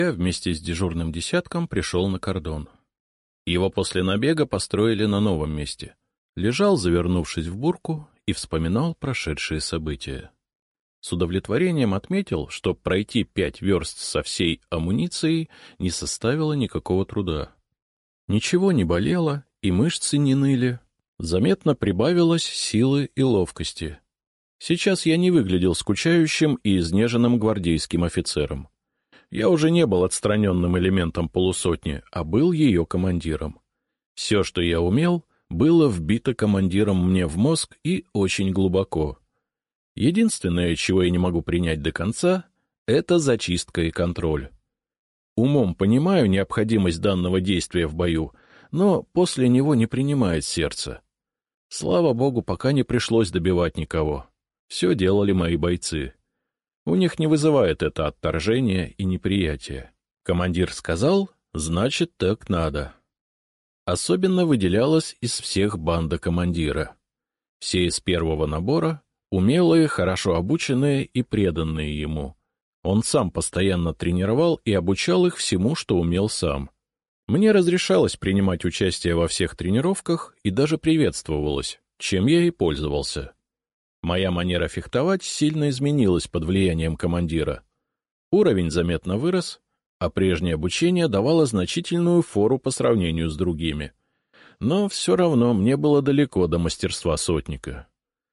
Я вместе с дежурным десятком пришел на кордон. Его после набега построили на новом месте. Лежал, завернувшись в бурку, и вспоминал прошедшие события. С удовлетворением отметил, что пройти 5 верст со всей амуницией не составило никакого труда. Ничего не болело, и мышцы не ныли. Заметно прибавилось силы и ловкости. Сейчас я не выглядел скучающим и изнеженным гвардейским офицером. Я уже не был отстраненным элементом полусотни, а был ее командиром. Все, что я умел, было вбито командиром мне в мозг и очень глубоко. Единственное, чего я не могу принять до конца, — это зачистка и контроль. Умом понимаю необходимость данного действия в бою, но после него не принимает сердце. Слава богу, пока не пришлось добивать никого. Все делали мои бойцы. У них не вызывает это отторжение и неприятие. Командир сказал, значит, так надо. Особенно выделялась из всех банда командира. Все из первого набора — умелые, хорошо обученные и преданные ему. Он сам постоянно тренировал и обучал их всему, что умел сам. Мне разрешалось принимать участие во всех тренировках и даже приветствовалось, чем я и пользовался. Моя манера фехтовать сильно изменилась под влиянием командира. Уровень заметно вырос, а прежнее обучение давало значительную фору по сравнению с другими. Но все равно мне было далеко до мастерства сотника.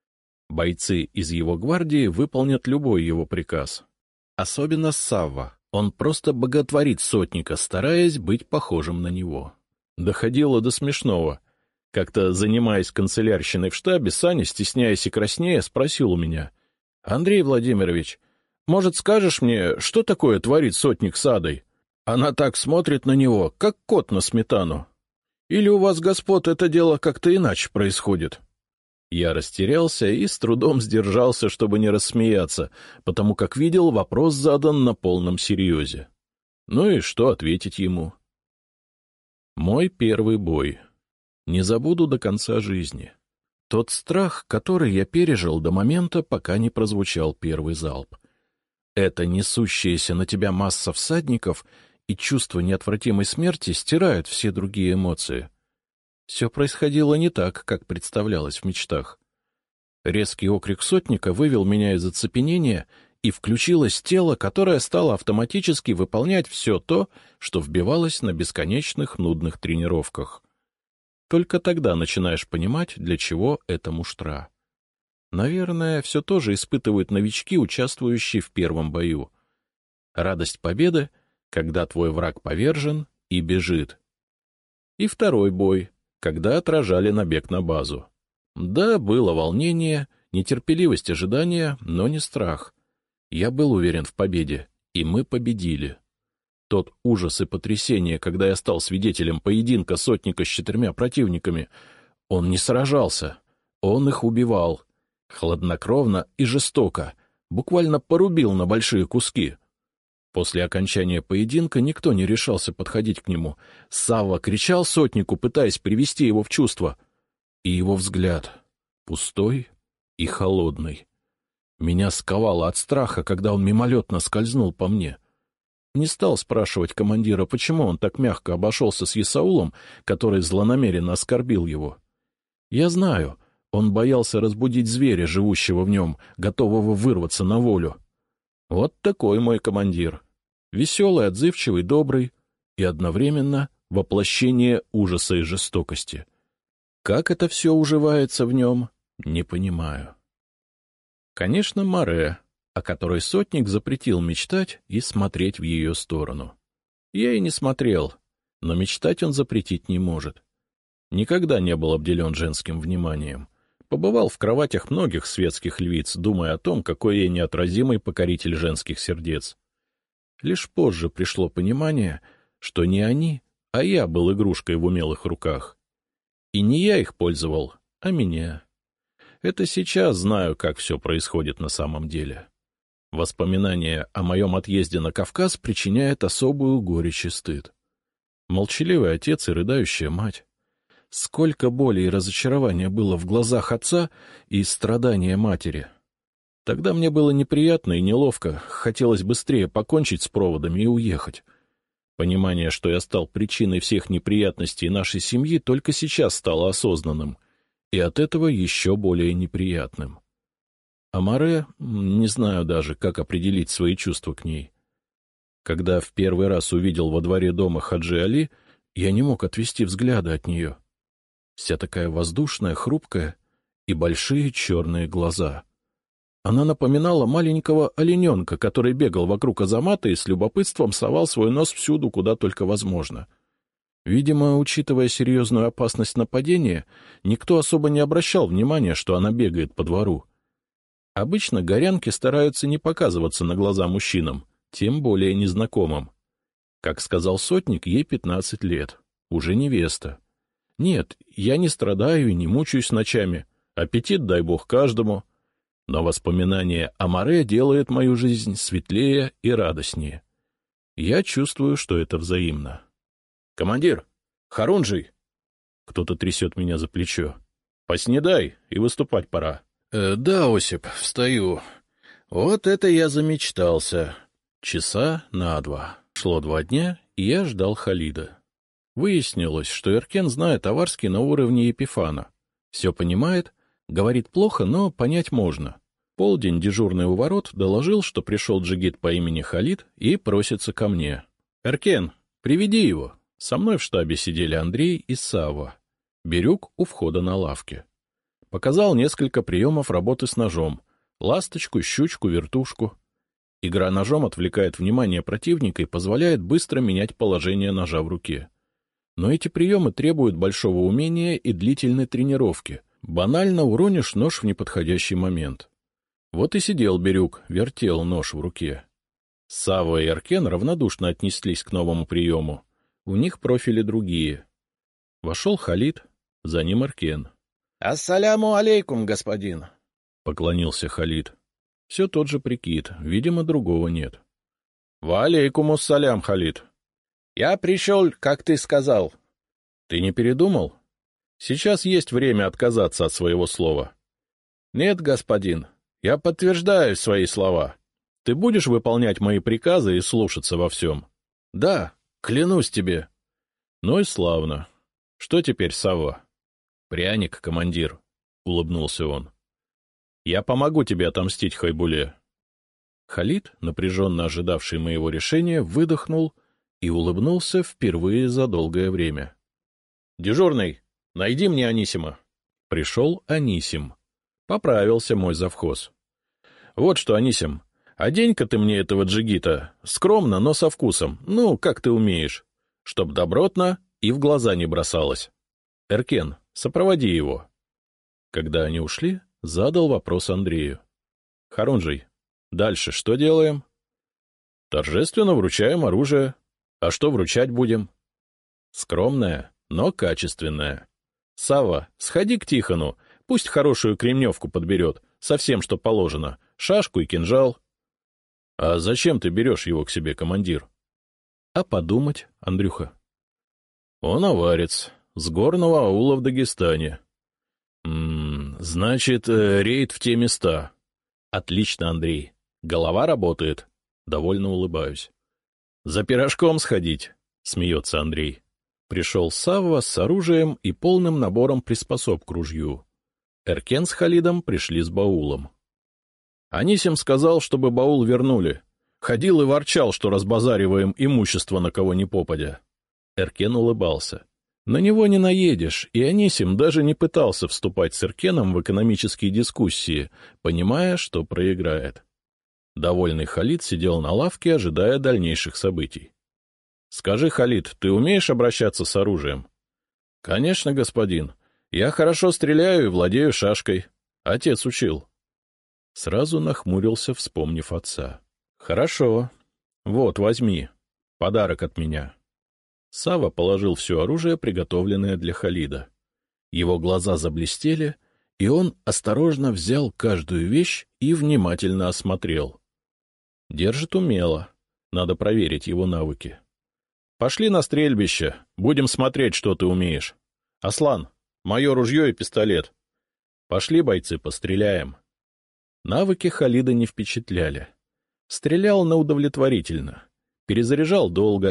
Бойцы из его гвардии выполнят любой его приказ. Особенно Савва. Он просто боготворит сотника, стараясь быть похожим на него. Доходило до смешного. Как-то, занимаясь канцелярщиной в штабе, Саня, стесняясь и краснея, спросил у меня: — Андрей Владимирович, может, скажешь мне, что такое творит сотник с Адой? Она так смотрит на него, как кот на сметану. Или у вас, господ, это дело как-то иначе происходит? Я растерялся и с трудом сдержался, чтобы не рассмеяться, потому как видел, вопрос задан на полном серьезе. Ну и что ответить ему? Мой первый бой. Не забуду до конца жизни. Тот страх, который я пережил до момента, пока не прозвучал первый залп. Эта несущаяся на тебя масса всадников и чувство неотвратимой смерти стирают все другие эмоции. Все происходило не так, как представлялось в мечтах. Резкий окрик сотника вывел меня из оцепенения, и включилось тело, которое стало автоматически выполнять все то, что вбивалось на бесконечных нудных тренировках. Только тогда начинаешь понимать, для чего эта муштра. Наверное, все то же испытывают новички, участвующие в первом бою. Радость победы, когда твой враг повержен и бежит. И второй бой, когда отражали набег на базу. Да, было волнение, нетерпеливость ожидания, но не страх. Я был уверен в победе, и мы победили. Тот ужас и потрясение, когда я стал свидетелем поединка сотника с 4 противниками. Он не сражался, он их убивал. Хладнокровно и жестоко, буквально порубил на большие куски. После окончания поединка никто не решался подходить к нему. Савва кричал сотнику, пытаясь привести его в чувство. И его взгляд пустой и холодный. Меня сковало от страха, когда он мимолетно скользнул по мне. Не стал спрашивать командира, почему он так мягко обошелся с Исаулом, который злонамеренно оскорбил его. Я знаю, он боялся разбудить зверя, живущего в нем, готового вырваться на волю. Вот такой мой командир. Веселый, отзывчивый, добрый и одновременно воплощение ужаса и жестокости. Как это все уживается в нем, не понимаю. Конечно, Маре, о которой сотник запретил мечтать и смотреть в ее сторону. Я и не смотрел, но мечтать он запретить не может. Никогда не был обделен женским вниманием. Побывал в кроватях многих светских львиц, думая о том, какой я неотразимый покоритель женских сердец. Лишь позже пришло понимание, что не они, а я был игрушкой в умелых руках. И не я их пользовал, а меня. Это сейчас знаю, как все происходит на самом деле. Воспоминание о моем отъезде на Кавказ причиняет особую горечь и стыд. Молчаливый отец и рыдающая мать. Сколько боли и разочарования было в глазах отца и страдания матери. Тогда мне было неприятно и неловко, хотелось быстрее покончить с проводами и уехать. Понимание, что я стал причиной всех неприятностей нашей семьи, только сейчас стало осознанным, и от этого еще более неприятным. Амаре, не знаю даже, как определить свои чувства к ней. Когда в первый раз увидел во дворе дома Хаджи Али, я не мог отвести взгляда от нее. Вся такая воздушная, хрупкая и большие черные глаза. Она напоминала маленького олененка, который бегал вокруг Азамата и с любопытством совал свой нос всюду, куда только возможно. Видимо, учитывая серьезную опасность нападения, никто особо не обращал внимания, что она бегает по двору. Обычно горянки стараются не показываться на глаза мужчинам, тем более незнакомым. Как сказал сотник, ей 15 лет, уже невеста. Нет, я не страдаю и не мучаюсь ночами, аппетит, дай бог, каждому. Но воспоминание о Море делает мою жизнь светлее и радостнее. Я чувствую, что это взаимно. — Командир! Харунжий! Кто-то трясет меня за плечо. — Поснедай, и выступать пора. — Да, Осип, встаю. Вот это я замечтался. Часа на 2. Шло 2 дня, и я ждал Халида. Выяснилось, что Эркен знает аварский на уровне Епифана. Все понимает, говорит плохо, но понять можно. Полдень дежурный у ворот доложил, что пришел джигит по имени Халид и просится ко мне. — Эркен, приведи его. Со мной в штабе сидели Андрей и Савва. Бирюк у входа на лавке. Показал несколько приемов работы с ножом. Ласточку, щучку, вертушку. Игра ножом отвлекает внимание противника и позволяет быстро менять положение ножа в руке. Но эти приемы требуют большого умения и длительной тренировки. Банально уронишь нож в неподходящий момент. Вот и сидел Бирюк, вертел нож в руке. Савва и Эркен равнодушно отнеслись к новому приему. У них профили другие. Вошел Халид, за ним Эркен. — Ассаляму алейкум, господин! — поклонился Халид. Все тот же прикид, видимо, другого нет. — Ва алейкум ассалям, Халид. — Я пришел, как ты сказал. — Ты не передумал? Сейчас есть время отказаться от своего слова. — Нет, господин, я подтверждаю свои слова. Ты будешь выполнять мои приказы и слушаться во всем? — Да, клянусь тебе. — Ну и славно. Что теперь, Савва? — Пряник, командир, — улыбнулся он. — Я помогу тебе отомстить Хайбуле. Халид, напряженно ожидавший моего решения, выдохнул и улыбнулся впервые за долгое время. — Дежурный, найди мне Анисима. Пришел Анисим. Поправился мой завхоз. — Вот что, Анисим, одень-ка ты мне этого джигита, скромно, но со вкусом, ну, как ты умеешь, чтоб добротно и в глаза не бросалось. Эркен, сопроводи его. Когда они ушли, задал вопрос Андрею. — Харунжий, дальше что делаем? — Торжественно вручаем оружие. А что вручать будем? — Скромное, но качественное. Савва, сходи к Тихону, пусть хорошую кремневку подберет, совсем что положено, шашку и кинжал. — А зачем ты берешь его к себе, командир? — А подумать, Андрюха. — Он аварец, с горного аула в Дагестане. — Значит, рейд в те места. — Отлично, Андрей. Голова работает. Довольно улыбаюсь. — За пирожком сходить, — смеется Андрей. Пришел Савва с оружием и полным набором приспособ к ружью. Эркен с Халидом пришли с баулом. Анисим сказал, чтобы баул вернули. Ходил и ворчал, что разбазариваем имущество на кого ни попадя. Эркен улыбался. На него не наедешь, и Анисим даже не пытался вступать с Эркеном в экономические дискуссии, понимая, что проиграет. Довольный Халид сидел на лавке, ожидая дальнейших событий. — Скажи, Халид, ты умеешь обращаться с оружием? — Конечно, господин. Я хорошо стреляю и владею шашкой. Отец учил. Сразу нахмурился, вспомнив отца. — Хорошо. Вот, возьми. Подарок от меня. Савва положил все оружие, приготовленное для Халида. Его глаза заблестели, и он осторожно взял каждую вещь и внимательно осмотрел. Держит умело. Надо проверить его навыки. — Пошли на стрельбище. Будем смотреть, что ты умеешь. Аслан, мое ружье и пистолет. Пошли, бойцы, постреляем. Навыки Халида не впечатляли. Стрелял на удовлетворительно. Перезаряжал долго.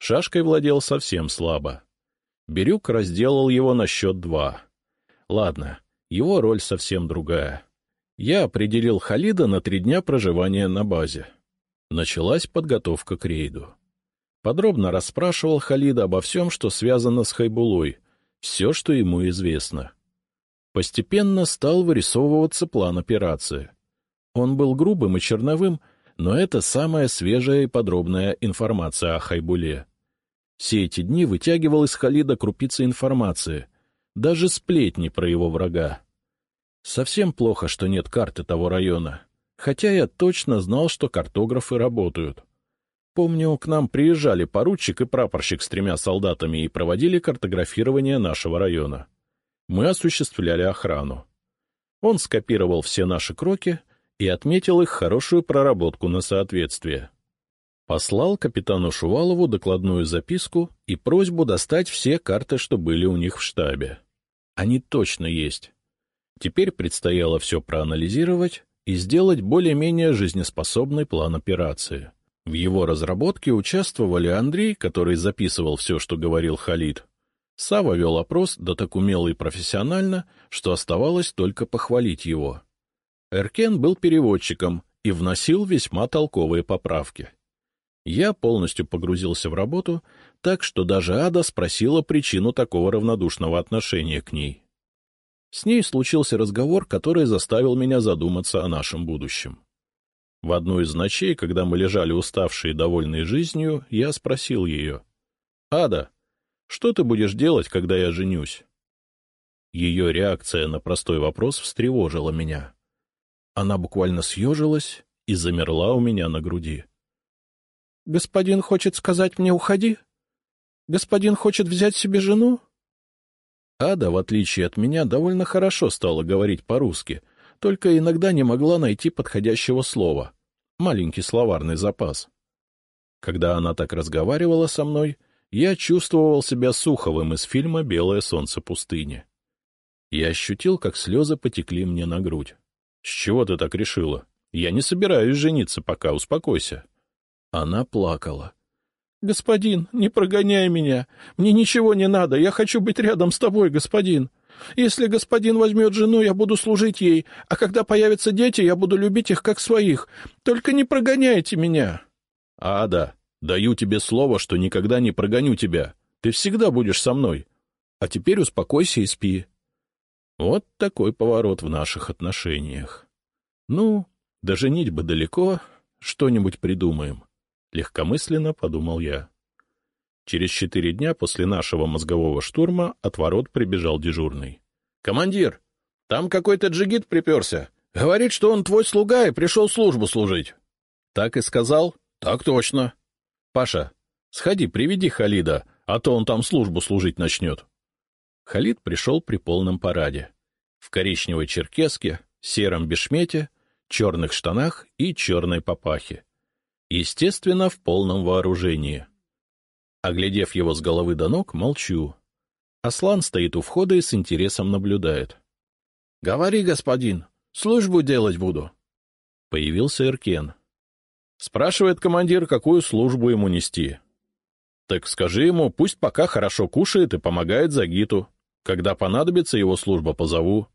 Шашкой владел совсем слабо. Бирюк разделал его на счет 2. Ладно, его роль совсем другая. Я определил Халида на 3 дня проживания на базе. Началась подготовка к рейду. Подробно расспрашивал Халида обо всем, что связано с Хайбулой, все, что ему известно. Постепенно стал вырисовываться план операции. Он был грубым и черновым, но это самая свежая и подробная информация о Хайбуле. Все эти дни вытягивал из Халида крупицы информации, даже сплетни про его врага. Совсем плохо, что нет карты того района, хотя я точно знал, что картографы работают. Помню, к нам приезжали поручик и прапорщик с 3 солдатами и проводили картографирование нашего района. Мы осуществляли охрану. Он скопировал все наши кроки и отметил их хорошую проработку на соответствие. Послал капитану Шувалову докладную записку и просьбу достать все карты, что были у них в штабе. Они точно есть. Теперь предстояло все проанализировать и сделать более-менее жизнеспособный план операции. В его разработке участвовали Андрей, который записывал все, что говорил Халид. Сава вел опрос, да так умело и профессионально, что оставалось только похвалить его. Эркен был переводчиком и вносил весьма толковые поправки. Я полностью погрузился в работу, так что даже Ада спросила причину такого равнодушного отношения к ней. С ней случился разговор, который заставил меня задуматься о нашем будущем. В одну из ночей, когда мы лежали уставшие и довольные жизнью, я спросил ее: «Ада, что ты будешь делать, когда я женюсь?» Ее реакция на простой вопрос встревожила меня. Она буквально съежилась и замерла у меня на груди. — Господин хочет сказать мне уходи? Господин хочет взять себе жену? Ада, в отличие от меня, довольно хорошо стала говорить по-русски, только иногда не могла найти подходящего слова. Маленький словарный запас. Когда она так разговаривала со мной, я чувствовал себя Суховым из фильма «Белое солнце пустыни». Я ощутил, как слезы потекли мне на грудь. — С чего ты так решила? Я не собираюсь жениться пока, успокойся. Она плакала. — Господин, не прогоняй меня. Мне ничего не надо. Я хочу быть рядом с тобой, господин. Если господин возьмет жену, я буду служить ей, а когда появятся дети, я буду любить их как своих. Только не прогоняйте меня. — Ада, даю тебе слово, что никогда не прогоню тебя. Ты всегда будешь со мной. А теперь успокойся и спи. Вот такой поворот в наших отношениях. Ну, до женитьбы далеко, что-нибудь придумаем. Легкомысленно подумал я. Через 4 дня после нашего мозгового штурма от ворот прибежал дежурный. — Командир, там какой-то джигит приперся. Говорит, что он твой слуга и пришел службу служить. — Так и сказал? — Так точно. — Паша, сходи, приведи Халида, а то он там службу служить начнет. Халид пришел при полном параде. В коричневой черкеске, сером бешмете, черных штанах и черной папахе. Естественно, в полном вооружении. Оглядев его с головы до ног, молчу. Аслан стоит у входа и с интересом наблюдает. — Говори, господин, службу делать буду. Появился Эркен. Спрашивает командир, какую службу ему нести. Так скажи ему, пусть пока хорошо кушает и помогает Загиту. Когда понадобится его служба, позову.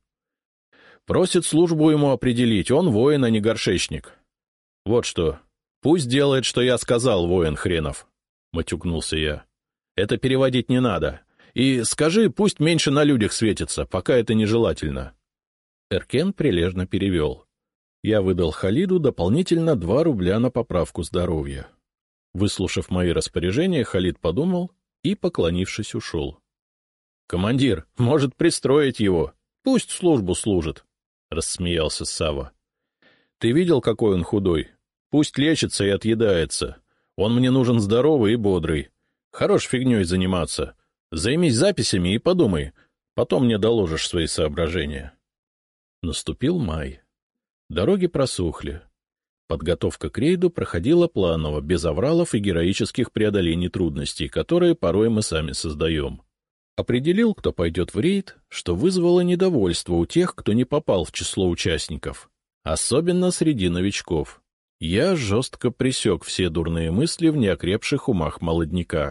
Просит службу ему определить, он воин, а не горшечник. Вот что, пусть делает, что я сказал, воин хренов, — матюкнулся я. Это переводить не надо. И скажи, пусть меньше на людях светится, пока это нежелательно. Эркен прилежно перевел. Я выдал Халиду дополнительно 2 рубля на поправку здоровья. Выслушав мои распоряжения, Халид подумал и, поклонившись, ушел. — Командир, может пристроить его, пусть службу служит, — рассмеялся Сава. — Ты видел, какой он худой? Пусть лечится и отъедается. Он мне нужен здоровый и бодрый. Хорош фигней заниматься. Займись записями и подумай. Потом мне доложишь свои соображения. Наступил май. Дороги просохли. Подготовка к рейду проходила планово, без авралов и героических преодолений трудностей, которые порой мы сами создаем. Определил, кто пойдет в рейд, что вызвало недовольство у тех, кто не попал в число участников, особенно среди новичков. Я жестко пресек все дурные мысли в неокрепших умах молодняка.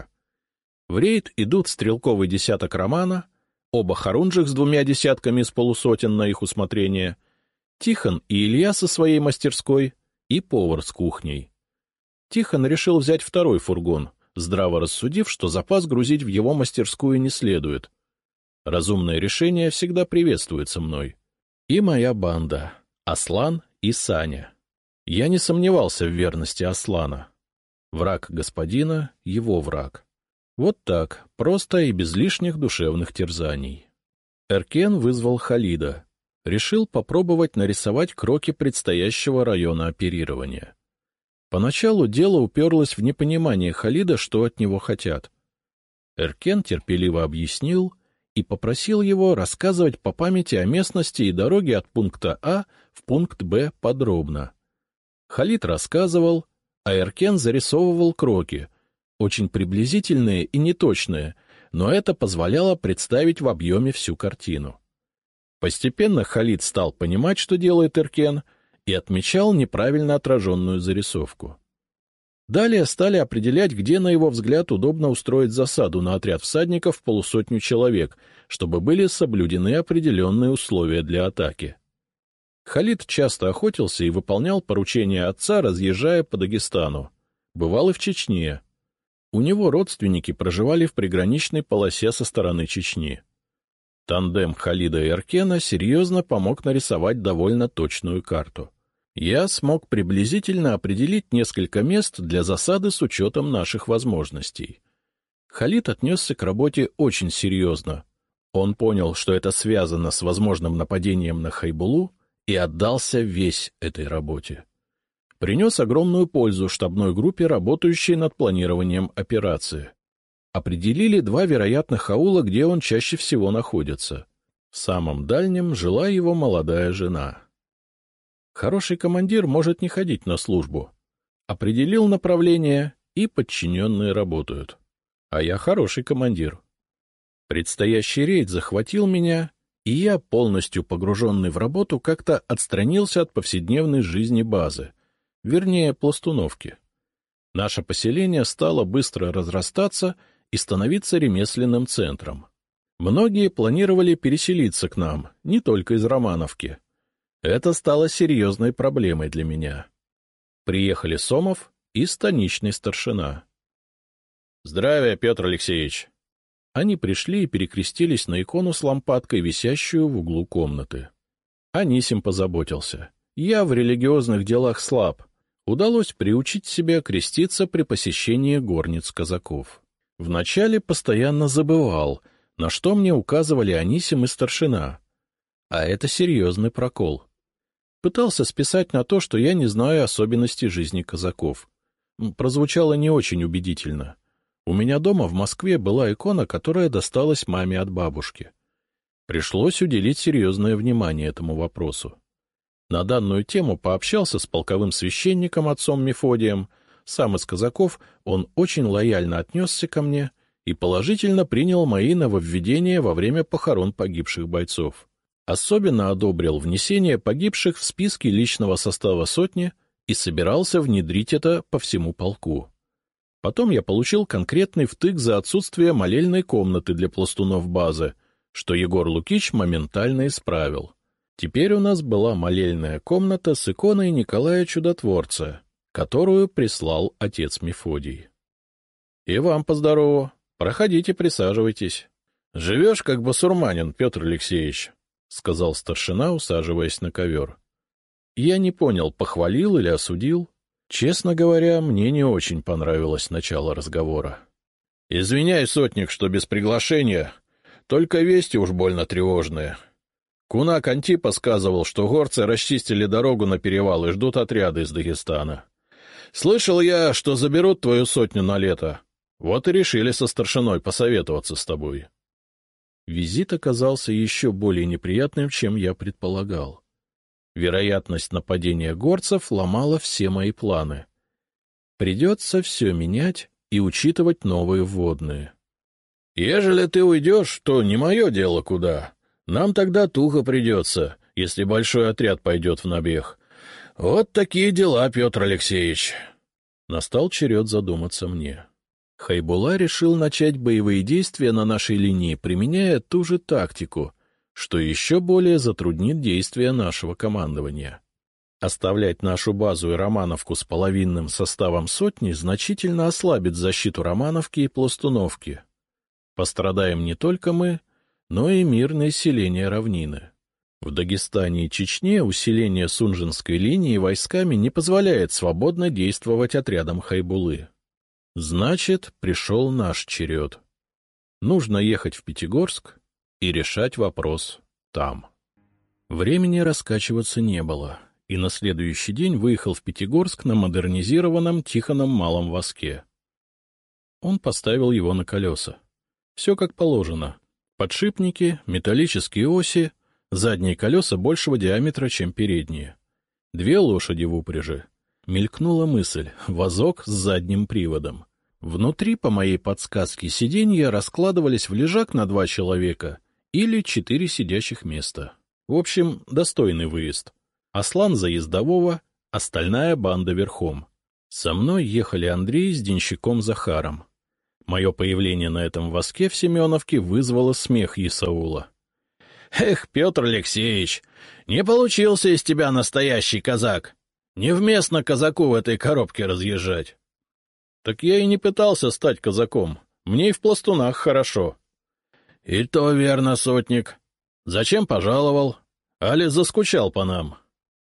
В рейд идут стрелковый десяток Романа, оба хорунжих с 2 десятками из полусотен на их усмотрение, Тихон и Илья со своей мастерской и повар с кухней. Тихон решил взять второй фургон, здраво рассудив, что запас грузить в его мастерскую не следует. Разумное решение всегда приветствуется мной. И моя банда — Аслан и Саня. Я не сомневался в верности Аслана. Враг господина — его враг. Вот так, просто и без лишних душевных терзаний. Эркен вызвал Халида. Решил попробовать нарисовать кроки предстоящего района оперирования. Поначалу дело уперлось в непонимание Халида, что от него хотят. Эркен терпеливо объяснил и попросил его рассказывать по памяти о местности и дороге от пункта А в пункт Б подробно. Халид рассказывал, а Эркен зарисовывал кроки, очень приблизительные и неточные, но это позволяло представить в объеме всю картину. Постепенно Халид стал понимать, что делает Эркен, и отмечал неправильно отраженную зарисовку. Далее стали определять, где, на его взгляд, удобно устроить засаду на отряд всадников в 50 человек, чтобы были соблюдены определенные условия для атаки. Халид часто охотился и выполнял поручения отца, разъезжая по Дагестану. Бывал и в Чечне. У него родственники проживали в приграничной полосе со стороны Чечни. Тандем Халида и Эркена серьезно помог нарисовать довольно точную карту. Я смог приблизительно определить несколько мест для засады с учетом наших возможностей. Халид отнесся к работе очень серьезно. Он понял, что это связано с возможным нападением на Хайбулу, и отдался весь этой работе. Принес огромную пользу штабной группе, работающей над планированием операции. Определили 2 вероятных аула, где он чаще всего находится. В самом дальнем жила его молодая жена. Хороший командир может не ходить на службу. Определил направление, и подчиненные работают. А я хороший командир. Предстоящий рейд захватил меня, и я, полностью погруженный в работу, как-то отстранился от повседневной жизни базы, вернее, пластуновки. Наше поселение стало быстро разрастаться и становиться ремесленным центром. Многие планировали переселиться к нам, не только из Романовки. Это стало серьезной проблемой для меня. Приехали Сомов и станичный старшина. — Здравия, Петр Алексеевич! Они пришли и перекрестились на икону с лампадкой, висящую в углу комнаты. Анисим позаботился. Я в религиозных делах слаб. Удалось приучить себя креститься при посещении горниц казаков. Вначале постоянно забывал, на что мне указывали Анисим и старшина. А это серьезный прокол. Пытался списать на то, что я не знаю особенностей жизни казаков. Прозвучало не очень убедительно. У меня дома в Москве была икона, которая досталась маме от бабушки. Пришлось уделить серьезное внимание этому вопросу. На данную тему пообщался с полковым священником отцом Мефодием. Сам из казаков, он очень лояльно отнесся ко мне и положительно принял мои нововведения во время похорон погибших бойцов. Особенно одобрил внесение погибших в списки личного состава сотни и собирался внедрить это по всему полку. Потом я получил конкретный втык за отсутствие молельной комнаты для пластунов базы, что Егор Лукич моментально исправил. Теперь у нас была молельная комната с иконой Николая Чудотворца, которую прислал отец Мефодий. — И вам поздорово. Проходите, присаживайтесь. — Живешь как басурманин, Петр Алексеевич, — сказал старшина, усаживаясь на ковер. Я не понял, похвалил или осудил. Честно говоря, мне не очень понравилось начало разговора. — Извиняй, сотник, что без приглашения, только вести уж больно тревожные. Кунак Антипа сказывал, что горцы расчистили дорогу на перевал и ждут отряды из Дагестана. Слышал я, что заберут твою сотню на лето. Вот и решили со старшиной посоветоваться с тобой. Визит оказался еще более неприятным, чем я предполагал. Вероятность нападения горцев ломала все мои планы. Придется все менять и учитывать новые вводные. — Ежели ты уйдешь, то не мое дело куда. Нам тогда туго придется, если большой отряд пойдет в набег. Вот такие дела, Петр Алексеевич. Настал черед задуматься мне. Хайбулла решил начать боевые действия на нашей линии, применяя ту же тактику, что еще более затруднит действия нашего командования. Оставлять нашу базу и Романовку с половинным составом сотни значительно ослабит защиту Романовки и Пластуновки. Пострадаем не только мы, но и мирное население равнины. В Дагестане и Чечне усиление Сунжинской линии войсками не позволяет свободно действовать отрядам Хайбуллы. Значит, пришел наш черед. Нужно ехать в Пятигорск и решать вопрос там. Времени раскачиваться не было, и на следующий день выехал в Пятигорск на модернизированном Тихоном малом воске. Он поставил его на колеса. Все как положено. Подшипники, металлические оси, задние колеса большего диаметра, чем передние. 2 лошади в упряжи. Мелькнула мысль — вазок с задним приводом. Внутри, по моей подсказке, сиденья раскладывались в лежак на 2 человека или 4 сидящих места. В общем, достойный выезд. Аслан за ездового, остальная банда верхом. Со мной ехали Андрей с денщиком Захаром. Мое появление на этом воске в Семеновке вызвало смех Исаула. — Эх, Петр Алексеевич, не получился из тебя настоящий казак. Невместно казаку в этой коробке разъезжать. — Так я и не пытался стать казаком. Мне и в пластунах хорошо. — И то верно, сотник. Зачем пожаловал? Али заскучал по нам?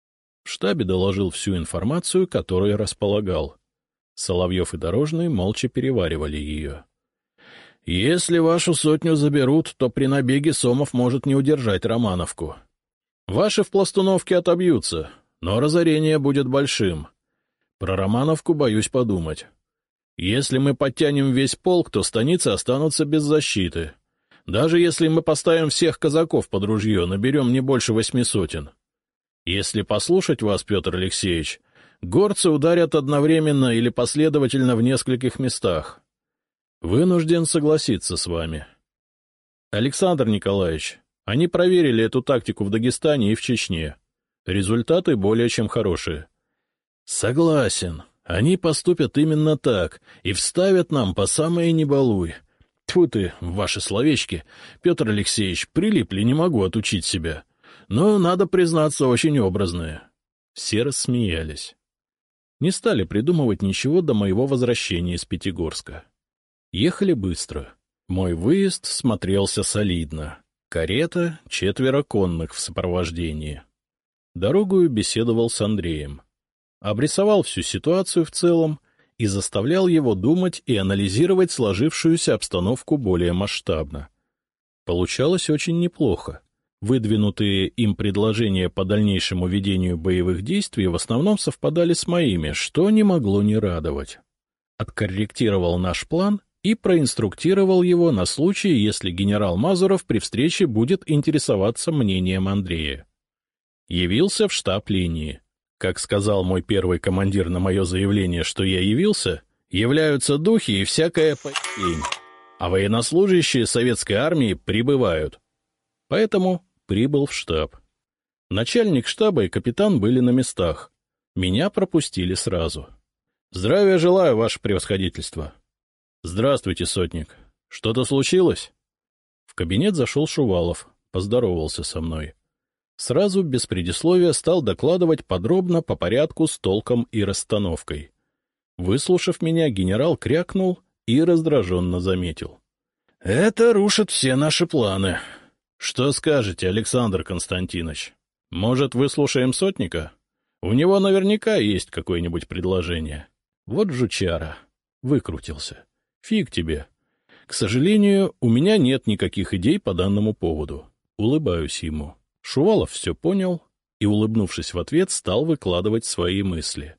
В штабе доложил всю информацию, которой располагал. Соловьев и Дорожный молча переваривали ее. — Если вашу сотню заберут, то при набеге Сомов может не удержать Романовку. Ваши в Пластуновке отобьются, но разорение будет большим. Про Романовку боюсь подумать. Если мы подтянем весь полк, то станицы останутся без защиты. Даже если мы поставим всех казаков под ружье, наберем не больше 8 сотен. Если послушать вас, Петр Алексеевич, горцы ударят одновременно или последовательно в нескольких местах. Вынужден согласиться с вами. Александр Николаевич, они проверили эту тактику в Дагестане и в Чечне. Результаты более чем хорошие. Согласен. Они поступят именно так и вставят нам по самое не балуй. Тьфу ты, ваши словечки, Петр Алексеевич, прилипли, не могу отучить себя. Но, надо признаться, очень образные. Все рассмеялись. Не стали придумывать ничего до моего возвращения из Пятигорска. Ехали быстро. Мой выезд смотрелся солидно. Карета, 4 конных в сопровождении. Дорогою беседовал с Андреем. Обрисовал всю ситуацию в целом и заставлял его думать и анализировать сложившуюся обстановку более масштабно. Получалось очень неплохо. Выдвинутые им предложения по дальнейшему ведению боевых действий в основном совпадали с моими, что не могло не радовать. Откорректировал наш план и проинструктировал его на случай, если генерал Мазуров при встрече будет интересоваться мнением Андрея. Явился в штаб линии. Как сказал мой первый командир на мое заявление, что я явился, являются духи и всякая по***ень, а военнослужащие советской армии прибывают. Поэтому прибыл в штаб. Начальник штаба и капитан были на местах. Меня пропустили сразу. — Здравия желаю, ваше превосходительство. — Здравствуйте, сотник. Что-то случилось? В кабинет зашел Шувалов, поздоровался со мной. Сразу, без предисловия, стал докладывать подробно, по порядку, с толком и расстановкой. Выслушав меня, генерал крякнул и раздраженно заметил. — Это рушит все наши планы. Что скажете, Александр Константинович? Может, выслушаем сотника? У него наверняка есть какое-нибудь предложение. Вот жучара. Выкрутился. Фиг тебе. К сожалению, у меня нет никаких идей по данному поводу. Улыбаюсь ему. Шувалов все понял и, улыбнувшись в ответ, стал выкладывать свои мысли.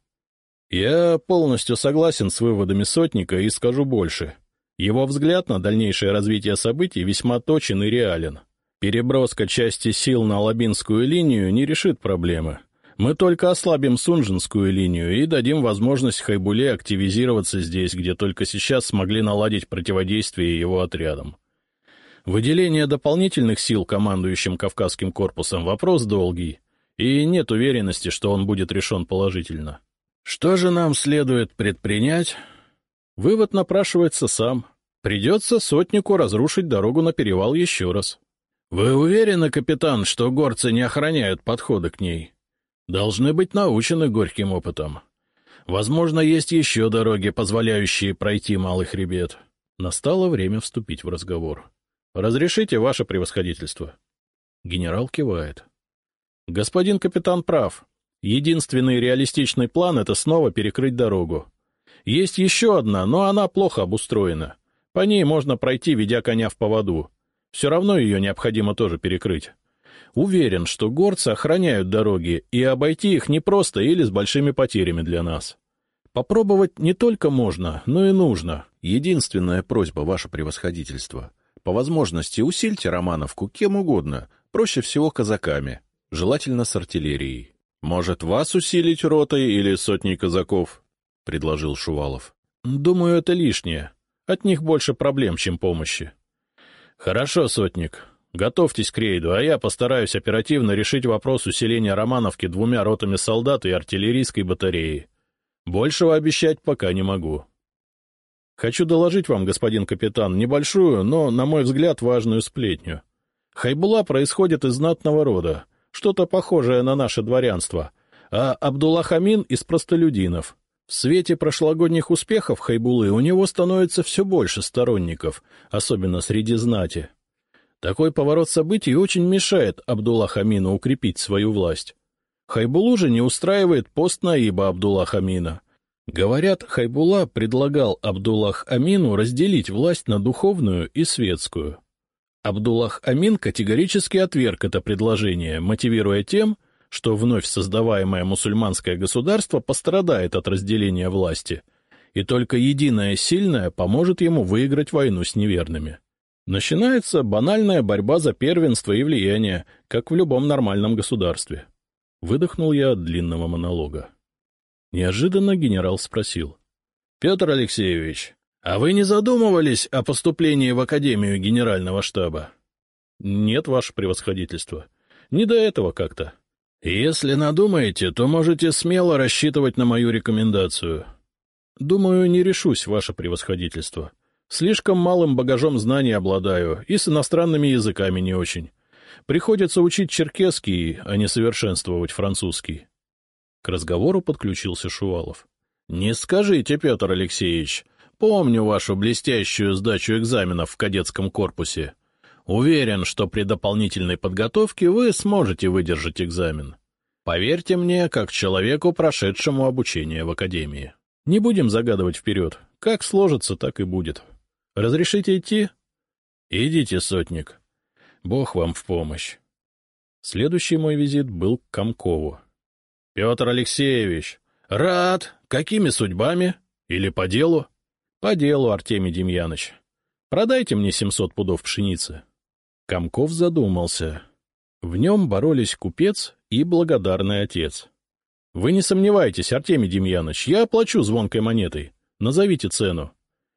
Я полностью согласен с выводами сотника и скажу больше. Его взгляд на дальнейшее развитие событий весьма точен и реален. Переброска части сил на Лабинскую линию не решит проблемы. Мы только ослабим Сунжинскую линию и дадим возможность Хайбулле активизироваться здесь, где только сейчас смогли наладить противодействие его отрядам. Выделение дополнительных сил командующим Кавказским корпусом — вопрос долгий, и нет уверенности, что он будет решен положительно. Что же нам следует предпринять? Вывод напрашивается сам. Придется сотнику разрушить дорогу на перевал еще раз. Вы уверены, капитан, что горцы не охраняют подходы к ней? Должны быть научены горьким опытом. Возможно, есть еще дороги, позволяющие пройти малый хребет. Настало время вступить в разговор. «Разрешите, ваше превосходительство?» Генерал кивает. «Господин капитан прав. Единственный реалистичный план — это снова перекрыть дорогу. Есть еще одна, но она плохо обустроена. По ней можно пройти, ведя коня в поводу. Все равно ее необходимо тоже перекрыть. Уверен, что горцы охраняют дороги, и обойти их непросто или с большими потерями для нас. Попробовать не только можно, но и нужно. Единственная просьба, ваше превосходительство. По возможности усильте Романовку кем угодно, проще всего казаками, желательно с артиллерией. — Может, вас усилить ротой или сотней казаков? — предложил Шувалов. — Думаю, это лишнее. От них больше проблем, чем помощи. — Хорошо, сотник. Готовьтесь к рейду, а я постараюсь оперативно решить вопрос усиления Романовки 2 ротами солдат и артиллерийской батареей. Большего обещать пока не могу. Хочу доложить вам, господин капитан, небольшую, но, на мой взгляд, важную сплетню. Хайбула происходит из знатного рода, что-то похожее на наше дворянство, а Абдуллах-Амин — из простолюдинов. В свете прошлогодних успехов Хайбулы у него становится все больше сторонников, особенно среди знати. Такой поворот событий очень мешает Абдуллах-Амину укрепить свою власть. Хайбулу же не устраивает пост наиба Абдуллах-Амина. Говорят, Хайбула предлагал Абдуллах-Амину разделить власть на духовную и светскую. Абдуллах-Амин категорически отверг это предложение, мотивируя тем, что вновь создаваемое мусульманское государство пострадает от разделения власти, и только единое сильное поможет ему выиграть войну с неверными. Начинается банальная борьба за первенство и влияние, как в любом нормальном государстве. Выдохнул я от длинного монолога. Неожиданно генерал спросил. — Петр Алексеевич, а вы не задумывались о поступлении в Академию Генерального штаба? — Нет, ваше превосходительство. Не до этого как-то. — Если надумаете, то можете смело рассчитывать на мою рекомендацию. — Думаю, не решусь, ваше превосходительство. Слишком малым багажом знаний обладаю, и с иностранными языками не очень. Приходится учить черкесский, а не совершенствовать французский. К разговору подключился Шувалов. — Не скажите, Петр Алексеевич, помню вашу блестящую сдачу экзаменов в кадетском корпусе. Уверен, что при дополнительной подготовке вы сможете выдержать экзамен. Поверьте мне, как человеку, прошедшему обучение в академии. Не будем загадывать вперед. Как сложится, так и будет. Разрешите идти? Идите, сотник. Бог вам в помощь. Следующий мой визит был к Комкову. — Петр Алексеевич, рад. Какими судьбами? Или по делу? — По делу, Артемий Демьяныч. Продайте мне 700 пудов пшеницы. Комков задумался. В нем боролись купец и благодарный отец. — Вы не сомневайтесь, Артемий Демьяныч, я оплачу звонкой монетой. Назовите цену.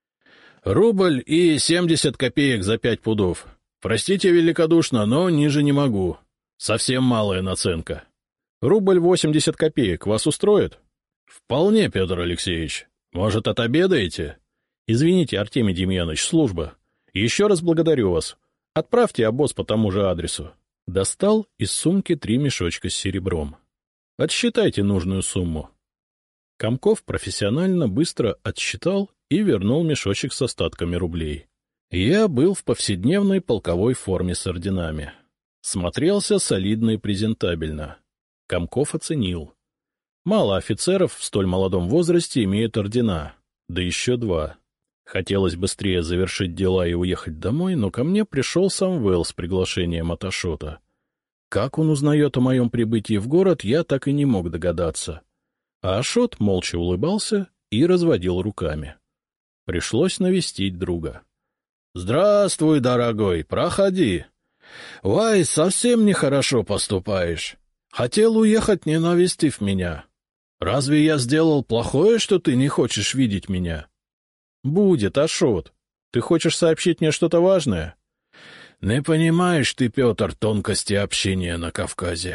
— Рубль и 70 копеек за 5 пудов. Простите великодушно, но ниже не могу. Совсем малая наценка. Рубль 80 копеек вас устроит? — Вполне, Петр Алексеевич. Может, отобедаете? — Извините, Артемий Демьяныч, служба. Еще раз благодарю вас. Отправьте обоз по тому же адресу. Достал из сумки 3 мешочка с серебром. Отсчитайте нужную сумму. Комков профессионально быстро отсчитал и вернул мешочек с остатками рублей. Я был в повседневной полковой форме с орденами. Смотрелся солидно и презентабельно. Комков оценил. Мало офицеров в столь молодом возрасте имеют ордена, да еще 2. Хотелось быстрее завершить дела и уехать домой, но ко мне пришел Самвел с приглашением от Ашота. Как он узнает о моем прибытии в город, я так и не мог догадаться. А Ашот молча улыбался и разводил руками. Пришлось навестить друга. — Здравствуй, дорогой, проходи. — Вай, совсем нехорошо поступаешь. Хотел уехать, не навестив меня. Разве я сделал плохое, что ты не хочешь видеть меня? — Будет, Ашот. Ты хочешь сообщить мне что-то важное? — Не понимаешь ты, Петр, тонкости общения на Кавказе.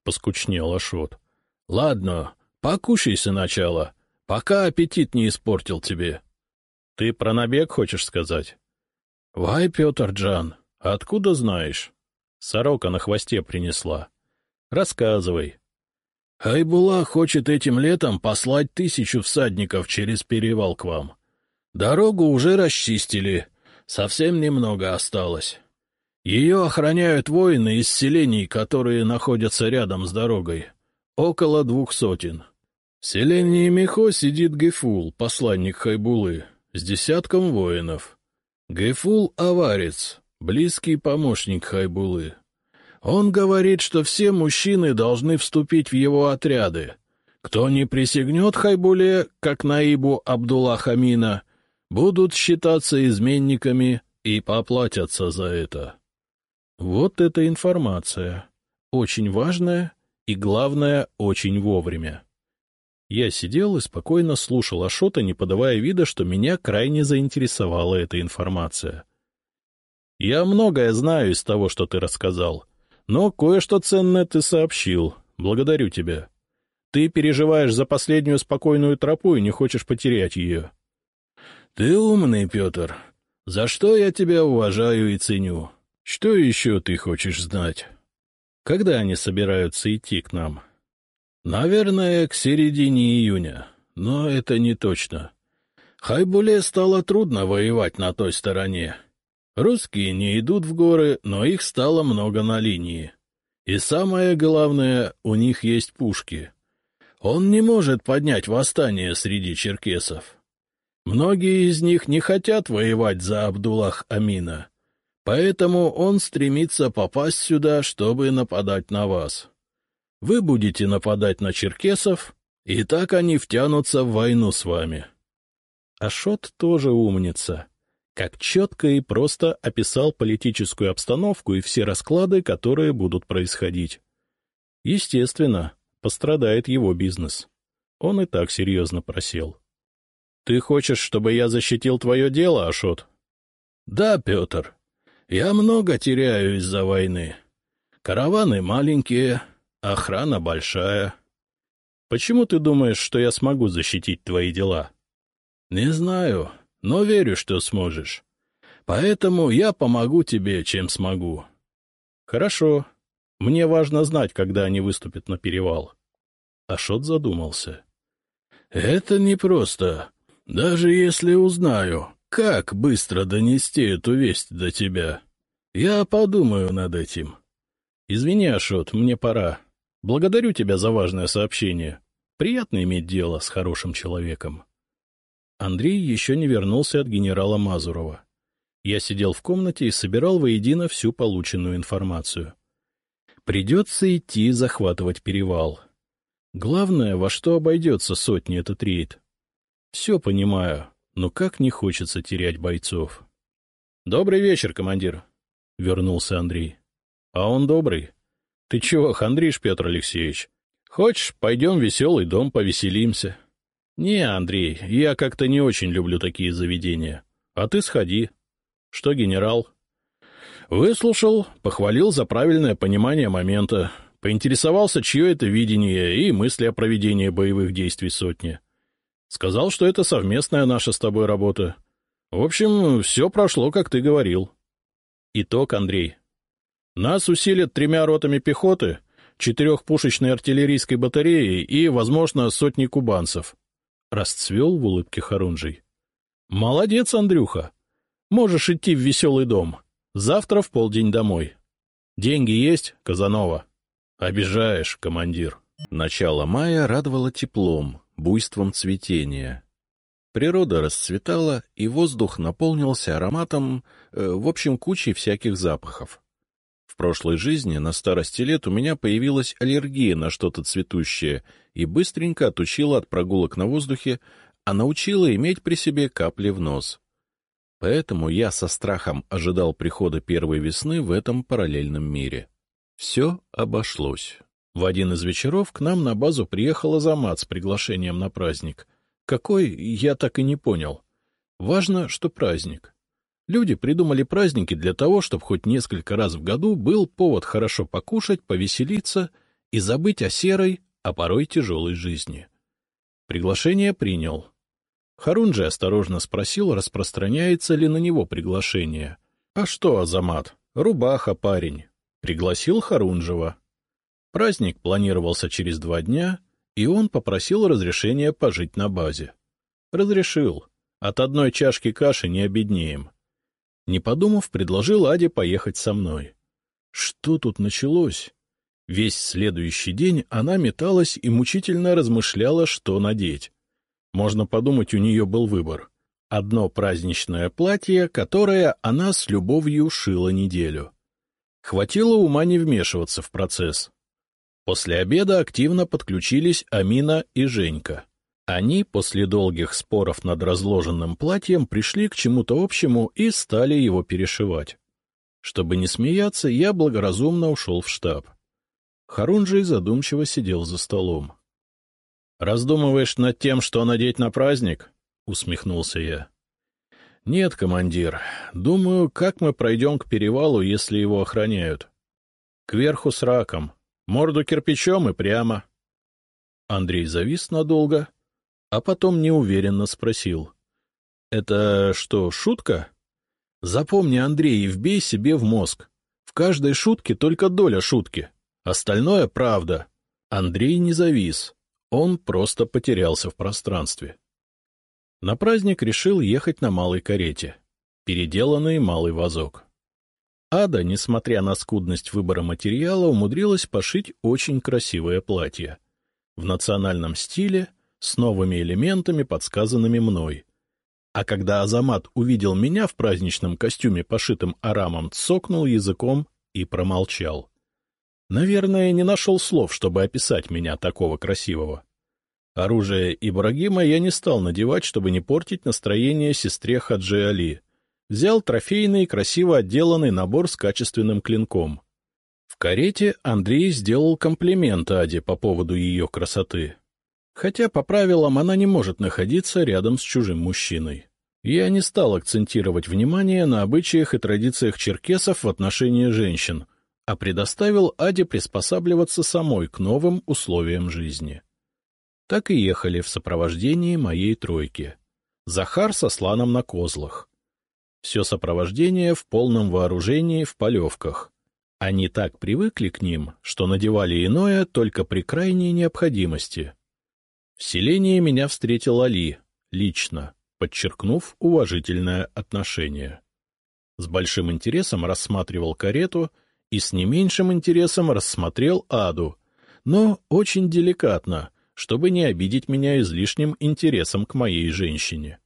поскучнел Ашот. — Ладно, покушай сначала, пока аппетит не испортил тебе. — Ты про набег хочешь сказать? — Вай, Петр-джан, откуда знаешь? Сорока на хвосте принесла. — Рассказывай. — Хайбулла хочет этим летом послать 1000 всадников через перевал к вам. Дорогу уже расчистили, совсем немного осталось. Ее охраняют воины из селений, которые находятся рядом с дорогой. Около 200. В селении Михо сидит Гефул, посланник Хайбулы, с 10 воинов. Гефул — аварец, близкий помощник Хайбулы. Он говорит, что все мужчины должны вступить в его отряды. Кто не присягнет Хайбуле, как наибу Абдулла-Хамина, будут считаться изменниками и поплатятся за это. Вот эта информация. Очень важная и, главное, очень вовремя. Я сидел и спокойно слушал Ашота, не подавая вида, что меня крайне заинтересовала эта информация. Я многое знаю из того, что ты рассказал, но кое-что ценное ты сообщил. Благодарю тебя. Ты переживаешь за последнюю спокойную тропу и не хочешь потерять ее. Ты умный, Петр. За что я тебя уважаю и ценю. Что еще ты хочешь знать? Когда они собираются идти к нам? Наверное, к середине июня, но это не точно. Хайбуле стало трудно воевать на той стороне. Русские не идут в горы, но их стало много на линии. И самое главное, у них есть пушки. Он не может поднять восстание среди черкесов. Многие из них не хотят воевать за Абдуллах-Амина, поэтому он стремится попасть сюда, чтобы нападать на вас. Вы будете нападать на черкесов, и так они втянутся в войну с вами. Ашот тоже умница. Как четко и просто описал политическую обстановку и все расклады, которые будут происходить. Естественно, пострадает его бизнес. Он и так серьезно просел. — Ты хочешь, чтобы я защитил твое дело, Ашот? — Да, Петр. Я много теряю из-за войны. Караваны маленькие, охрана большая. — Почему ты думаешь, что я смогу защитить твои дела? — Не знаю, но верю, что сможешь. Поэтому я помогу тебе, чем смогу. — Хорошо. Мне важно знать, когда они выступят на перевал. Ашот задумался. — Это непросто. Даже если узнаю, как быстро донести эту весть до тебя. Я подумаю над этим. — Извини, Ашот, мне пора. Благодарю тебя за важное сообщение. Приятно иметь дело с хорошим человеком. Андрей еще не вернулся от генерала Мазурова. Я сидел в комнате и собирал воедино всю полученную информацию. Придется идти захватывать перевал. Главное, во что обойдется сотни этот рейд. Все понимаю, но как не хочется терять бойцов. — Добрый вечер, командир, — вернулся Андрей. — А он добрый. Ты чего хандришь, Петр Алексеевич? Хочешь, пойдем в веселый дом повеселимся? — Не, Андрей, я как-то не очень люблю такие заведения. А ты сходи. — Что, генерал? — Выслушал, похвалил за правильное понимание момента, поинтересовался, чье это видение и мысли о проведении боевых действий сотни. Сказал, что это совместная наша с тобой работа. В общем, все прошло, как ты говорил. Итог, Андрей. Нас усилят 3 ротами пехоты, 4-пушечной артиллерийской батареей и, возможно, сотни кубанцев. Расцвел в улыбке Хорунжий. Молодец, Андрюха. Можешь идти в веселый дом. Завтра в полдень домой. Деньги есть, Казанова? Обижаешь, командир. Начало мая радовало теплом, буйством цветения. Природа расцветала, и воздух наполнился ароматом, в общем, кучей всяких запахов. В прошлой жизни на старости лет у меня появилась аллергия на что-то цветущее и быстренько отучила от прогулок на воздухе, а научила иметь при себе капли в нос. Поэтому я со страхом ожидал прихода первой весны в этом параллельном мире. Все обошлось. В один из вечеров к нам на базу приехал Азамат с приглашением на праздник. Какой, я так и не понял. Важно, что праздник. Люди придумали праздники для того, чтобы хоть несколько раз в году был повод хорошо покушать, повеселиться и забыть о серой, а порой тяжелой жизни. Приглашение принял. Харунжи осторожно спросил, распространяется ли на него приглашение. — А что, Азамат, рубаха, парень. Пригласил Харунжева. Праздник планировался через 2 дня, и он попросил разрешения пожить на базе. Разрешил. От одной чашки каши не обеднеем. Не подумав, предложил Аде поехать со мной. Что тут началось? Весь следующий день она металась и мучительно размышляла, что надеть. Можно подумать, у нее был выбор. Одно праздничное платье, которое она с любовью шила неделю. Хватило ума не вмешиваться в процесс. После обеда активно подключились Амина и Женька. Они после долгих споров над разложенным платьем пришли к чему-то общему и стали его перешивать. Чтобы не смеяться, я благоразумно ушел в штаб. Харунжий задумчиво сидел за столом. — Раздумываешь над тем, что надеть на праздник? — усмехнулся я. — Нет, командир. Думаю, как мы пройдем к перевалу, если его охраняют. Кверху с раком, морду кирпичом и прямо. Андрей завис надолго, а потом неуверенно спросил. — Это что, шутка? Запомни, Андрей, и вбей себе в мозг. В каждой шутке только доля шутки. Остальное — правда. Андрей не завис. Он просто потерялся в пространстве. На праздник решил ехать на малой карете. Переделанный малый вазок. Ада, несмотря на скудность выбора материала, умудрилась пошить очень красивое платье. В национальном стиле, с новыми элементами, подсказанными мной. А когда Азамат увидел меня в праздничном костюме, пошитым арамом, цокнул языком и промолчал. Наверное, не нашел слов, чтобы описать меня такого красивого. Оружие Ибрагима я не стал надевать, чтобы не портить настроение сестре Хаджи Али. Взял трофейный, красиво отделанный набор с качественным клинком. В карете Андрей сделал комплимент Аде по поводу ее красоты. Хотя, по правилам, она не может находиться рядом с чужим мужчиной. Я не стал акцентировать внимание на обычаях и традициях черкесов в отношении женщин, а предоставил Аде приспосабливаться самой к новым условиям жизни. Так и ехали в сопровождении моей тройки. Захар с Асланом на козлах. Все сопровождение в полном вооружении в полевках. Они так привыкли к ним, что надевали иное только при крайней необходимости. В селении меня встретил Али, лично, подчеркнув уважительное отношение. С большим интересом рассматривал карету и с не меньшим интересом рассмотрел Аду, но очень деликатно, чтобы не обидеть меня излишним интересом к моей женщине.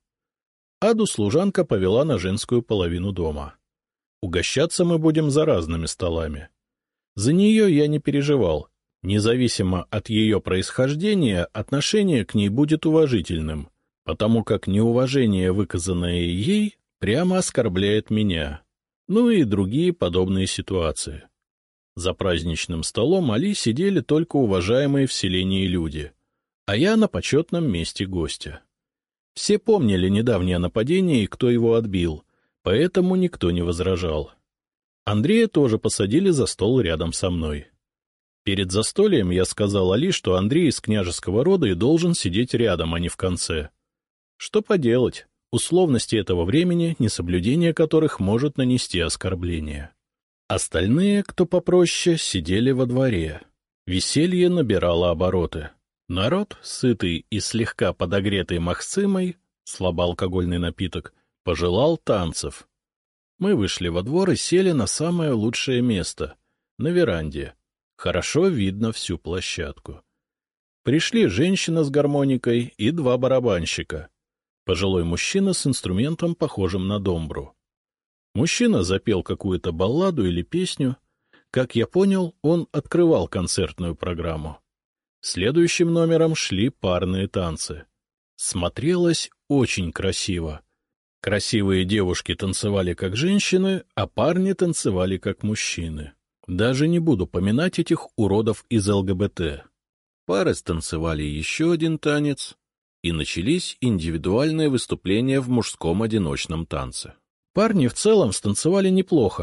Аду служанка повела на женскую половину дома. Угощаться мы будем за разными столами. За нее я не переживал. Независимо от ее происхождения, отношение к ней будет уважительным, потому как неуважение, выказанное ей, прямо оскорбляет меня, ну и другие подобные ситуации. За праздничным столом Али сидели только уважаемые в селении люди, а я на почетном месте гостя. Все помнили недавнее нападение и кто его отбил, поэтому никто не возражал. Андрея тоже посадили за стол рядом со мной. Перед застольем я сказал Али, что Андрей из княжеского рода и должен сидеть рядом, а не в конце. Что поделать, условности этого времени, несоблюдение которых может нанести оскорбление. Остальные, кто попроще, сидели во дворе. Веселье набирало обороты. Народ, сытый и слегка подогретый махцимой, слабоалкогольный напиток, пожелал танцев. Мы вышли во двор и сели на самое лучшее место — на веранде. Хорошо видно всю площадку. Пришли женщина с гармоникой и 2 барабанщика. Пожилой мужчина с инструментом, похожим на домбру. Мужчина запел какую-то балладу или песню. Как я понял, он открывал концертную программу. Следующим номером шли парные танцы. Смотрелось очень красиво. Красивые девушки танцевали как женщины, а парни танцевали как мужчины. Даже не буду поминать этих уродов из ЛГБТ. Пары станцевали еще один танец, и начались индивидуальные выступления в мужском одиночном танце. Парни в целом станцевали неплохо,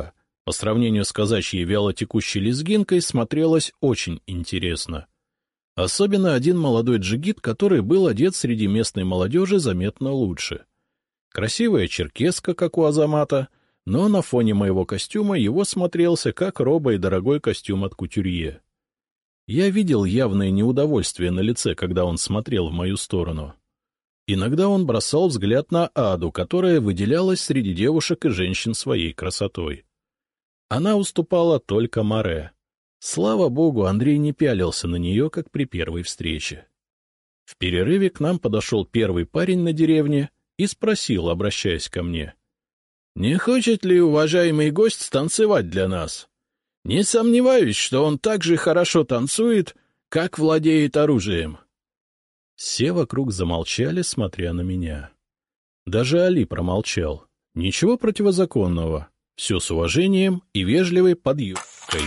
По сравнению с казачьей вялотекущей лезгинкой смотрелось очень интересно. Особенно один молодой джигит, который был одет среди местной молодежи заметно лучше. Красивая черкеска, как у Азамата, но на фоне моего костюма его смотрелся как робо и дорогой костюм от кутюрье. Я видел явное неудовольствие на лице, когда он смотрел в мою сторону. Иногда он бросал взгляд на Аду, которая выделялась среди девушек и женщин своей красотой. Она уступала только Море. Слава богу, Андрей не пялился на нее, как при первой встрече. В перерыве к нам подошел первый парень на деревне и спросил, обращаясь ко мне: — Не хочет ли уважаемый гость станцевать для нас? Не сомневаюсь, что он так же хорошо танцует, как владеет оружием. Все вокруг замолчали, смотря на меня. Даже Али промолчал. Ничего противозаконного. Все с уважением и вежливой подъебкой.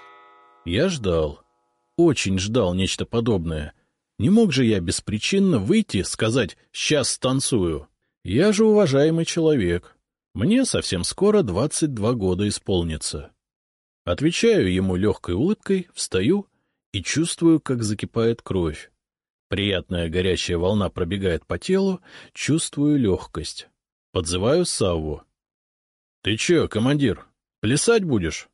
Я ждал. Очень ждал нечто подобное. Не мог же я беспричинно выйти, сказать «сейчас станцую». Я же уважаемый человек. Мне совсем скоро 22 года исполнится. Отвечаю ему легкой улыбкой, встаю и чувствую, как закипает кровь. Приятная горячая волна пробегает по телу, чувствую легкость. Подзываю Савву. — Ты че, командир, плясать будешь?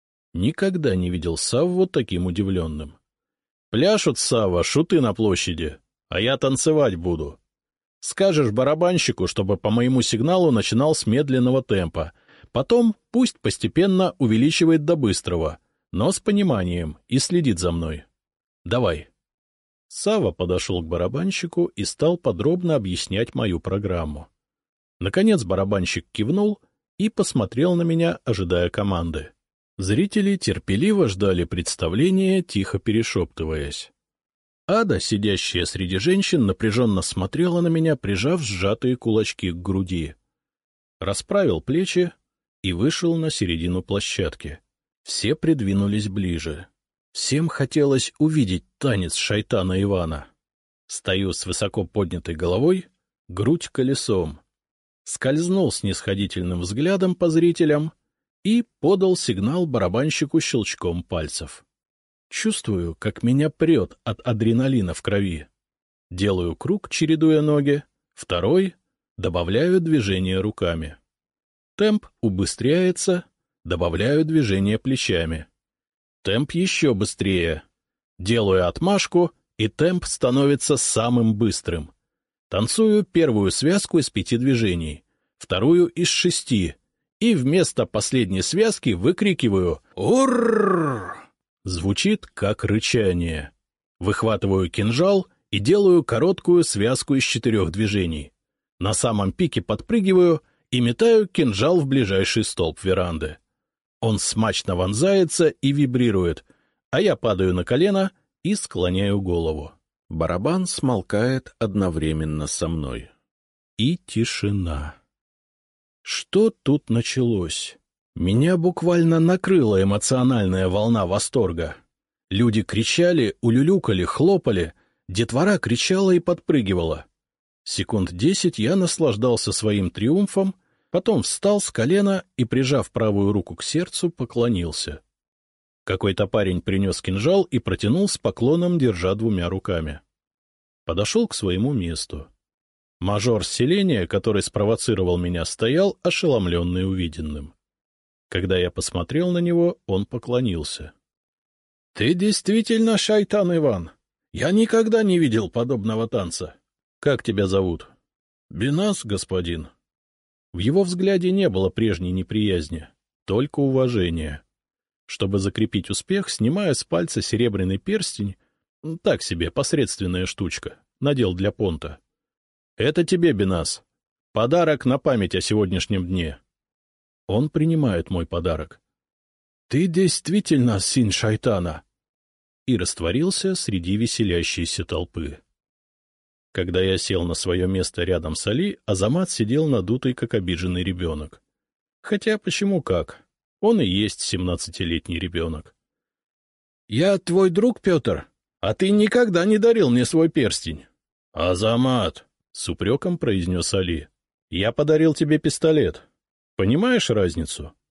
Никогда не видел Савву таким удивленным. — Пляшут, Савва, шуты на площади, а я танцевать буду. Скажешь барабанщику, чтобы по моему сигналу начинал с медленного темпа, потом пусть постепенно увеличивает до быстрого, но с пониманием и следит за мной. Давай. Савва подошел к барабанщику и стал подробно объяснять мою программу. Наконец барабанщик кивнул и посмотрел на меня, ожидая команды. Зрители терпеливо ждали представления, тихо перешептываясь. Ада, сидящая среди женщин, напряженно смотрела на меня, прижав сжатые кулачки к груди. Расправил плечи и вышел на середину площадки. Все придвинулись ближе. Всем хотелось увидеть танец шайтана Ивана. Стою с высоко поднятой головой, грудь колесом. Скользнул снисходительным взглядом по зрителям и подал сигнал барабанщику щелчком пальцев. Чувствую, как меня прет от адреналина в крови. Делаю круг, чередуя ноги, второй, добавляю движение руками. Темп убыстряется, добавляю движение плечами. Темп еще быстрее. Делаю отмашку, и темп становится самым быстрым. Танцую первую связку из 5 движений, вторую из 6, и вместо последней связки выкрикиваю «Урррррр!». Звучит как рычание. Выхватываю кинжал и делаю короткую связку из 4 движений. На самом пике подпрыгиваю и метаю кинжал в ближайший столб веранды. Он смачно вонзается и вибрирует, а я падаю на колено и склоняю голову. Барабан смолкает одновременно со мной. И тишина. Что тут началось? Меня буквально накрыла эмоциональная волна восторга. Люди кричали, улюлюкали, хлопали, детвора кричала и подпрыгивала. Секунд 10 я наслаждался своим триумфом, потом встал с колена и, прижав правую руку к сердцу, поклонился. Какой-то парень принес кинжал и протянул с поклоном, держа 2 руками. Подошел к своему месту. Мажор селения, который спровоцировал меня, стоял ошеломленный увиденным. Когда я посмотрел на него, он поклонился. — Ты действительно шайтан, Иван. Я никогда не видел подобного танца. Как тебя зовут? — Бинас, господин. В его взгляде не было прежней неприязни, только уважения. Чтобы закрепить успех, снимая с пальца серебряный перстень, так себе, посредственная штучка, надел для понта. — Это тебе, Бинас. Подарок на память о сегодняшнем дне. Он принимает мой подарок. — Ты действительно сын шайтана! И растворился среди веселящейся толпы. Когда я сел на свое место рядом с Али, Азамат сидел надутый, как обиженный ребенок. Хотя почему как? Он и есть 17-летний ребенок. — Я твой друг, Петр, а ты никогда не дарил мне свой перстень. — Азамат! — с упреком произнес Али. — Я подарил тебе пистолет. Понимаешь разницу?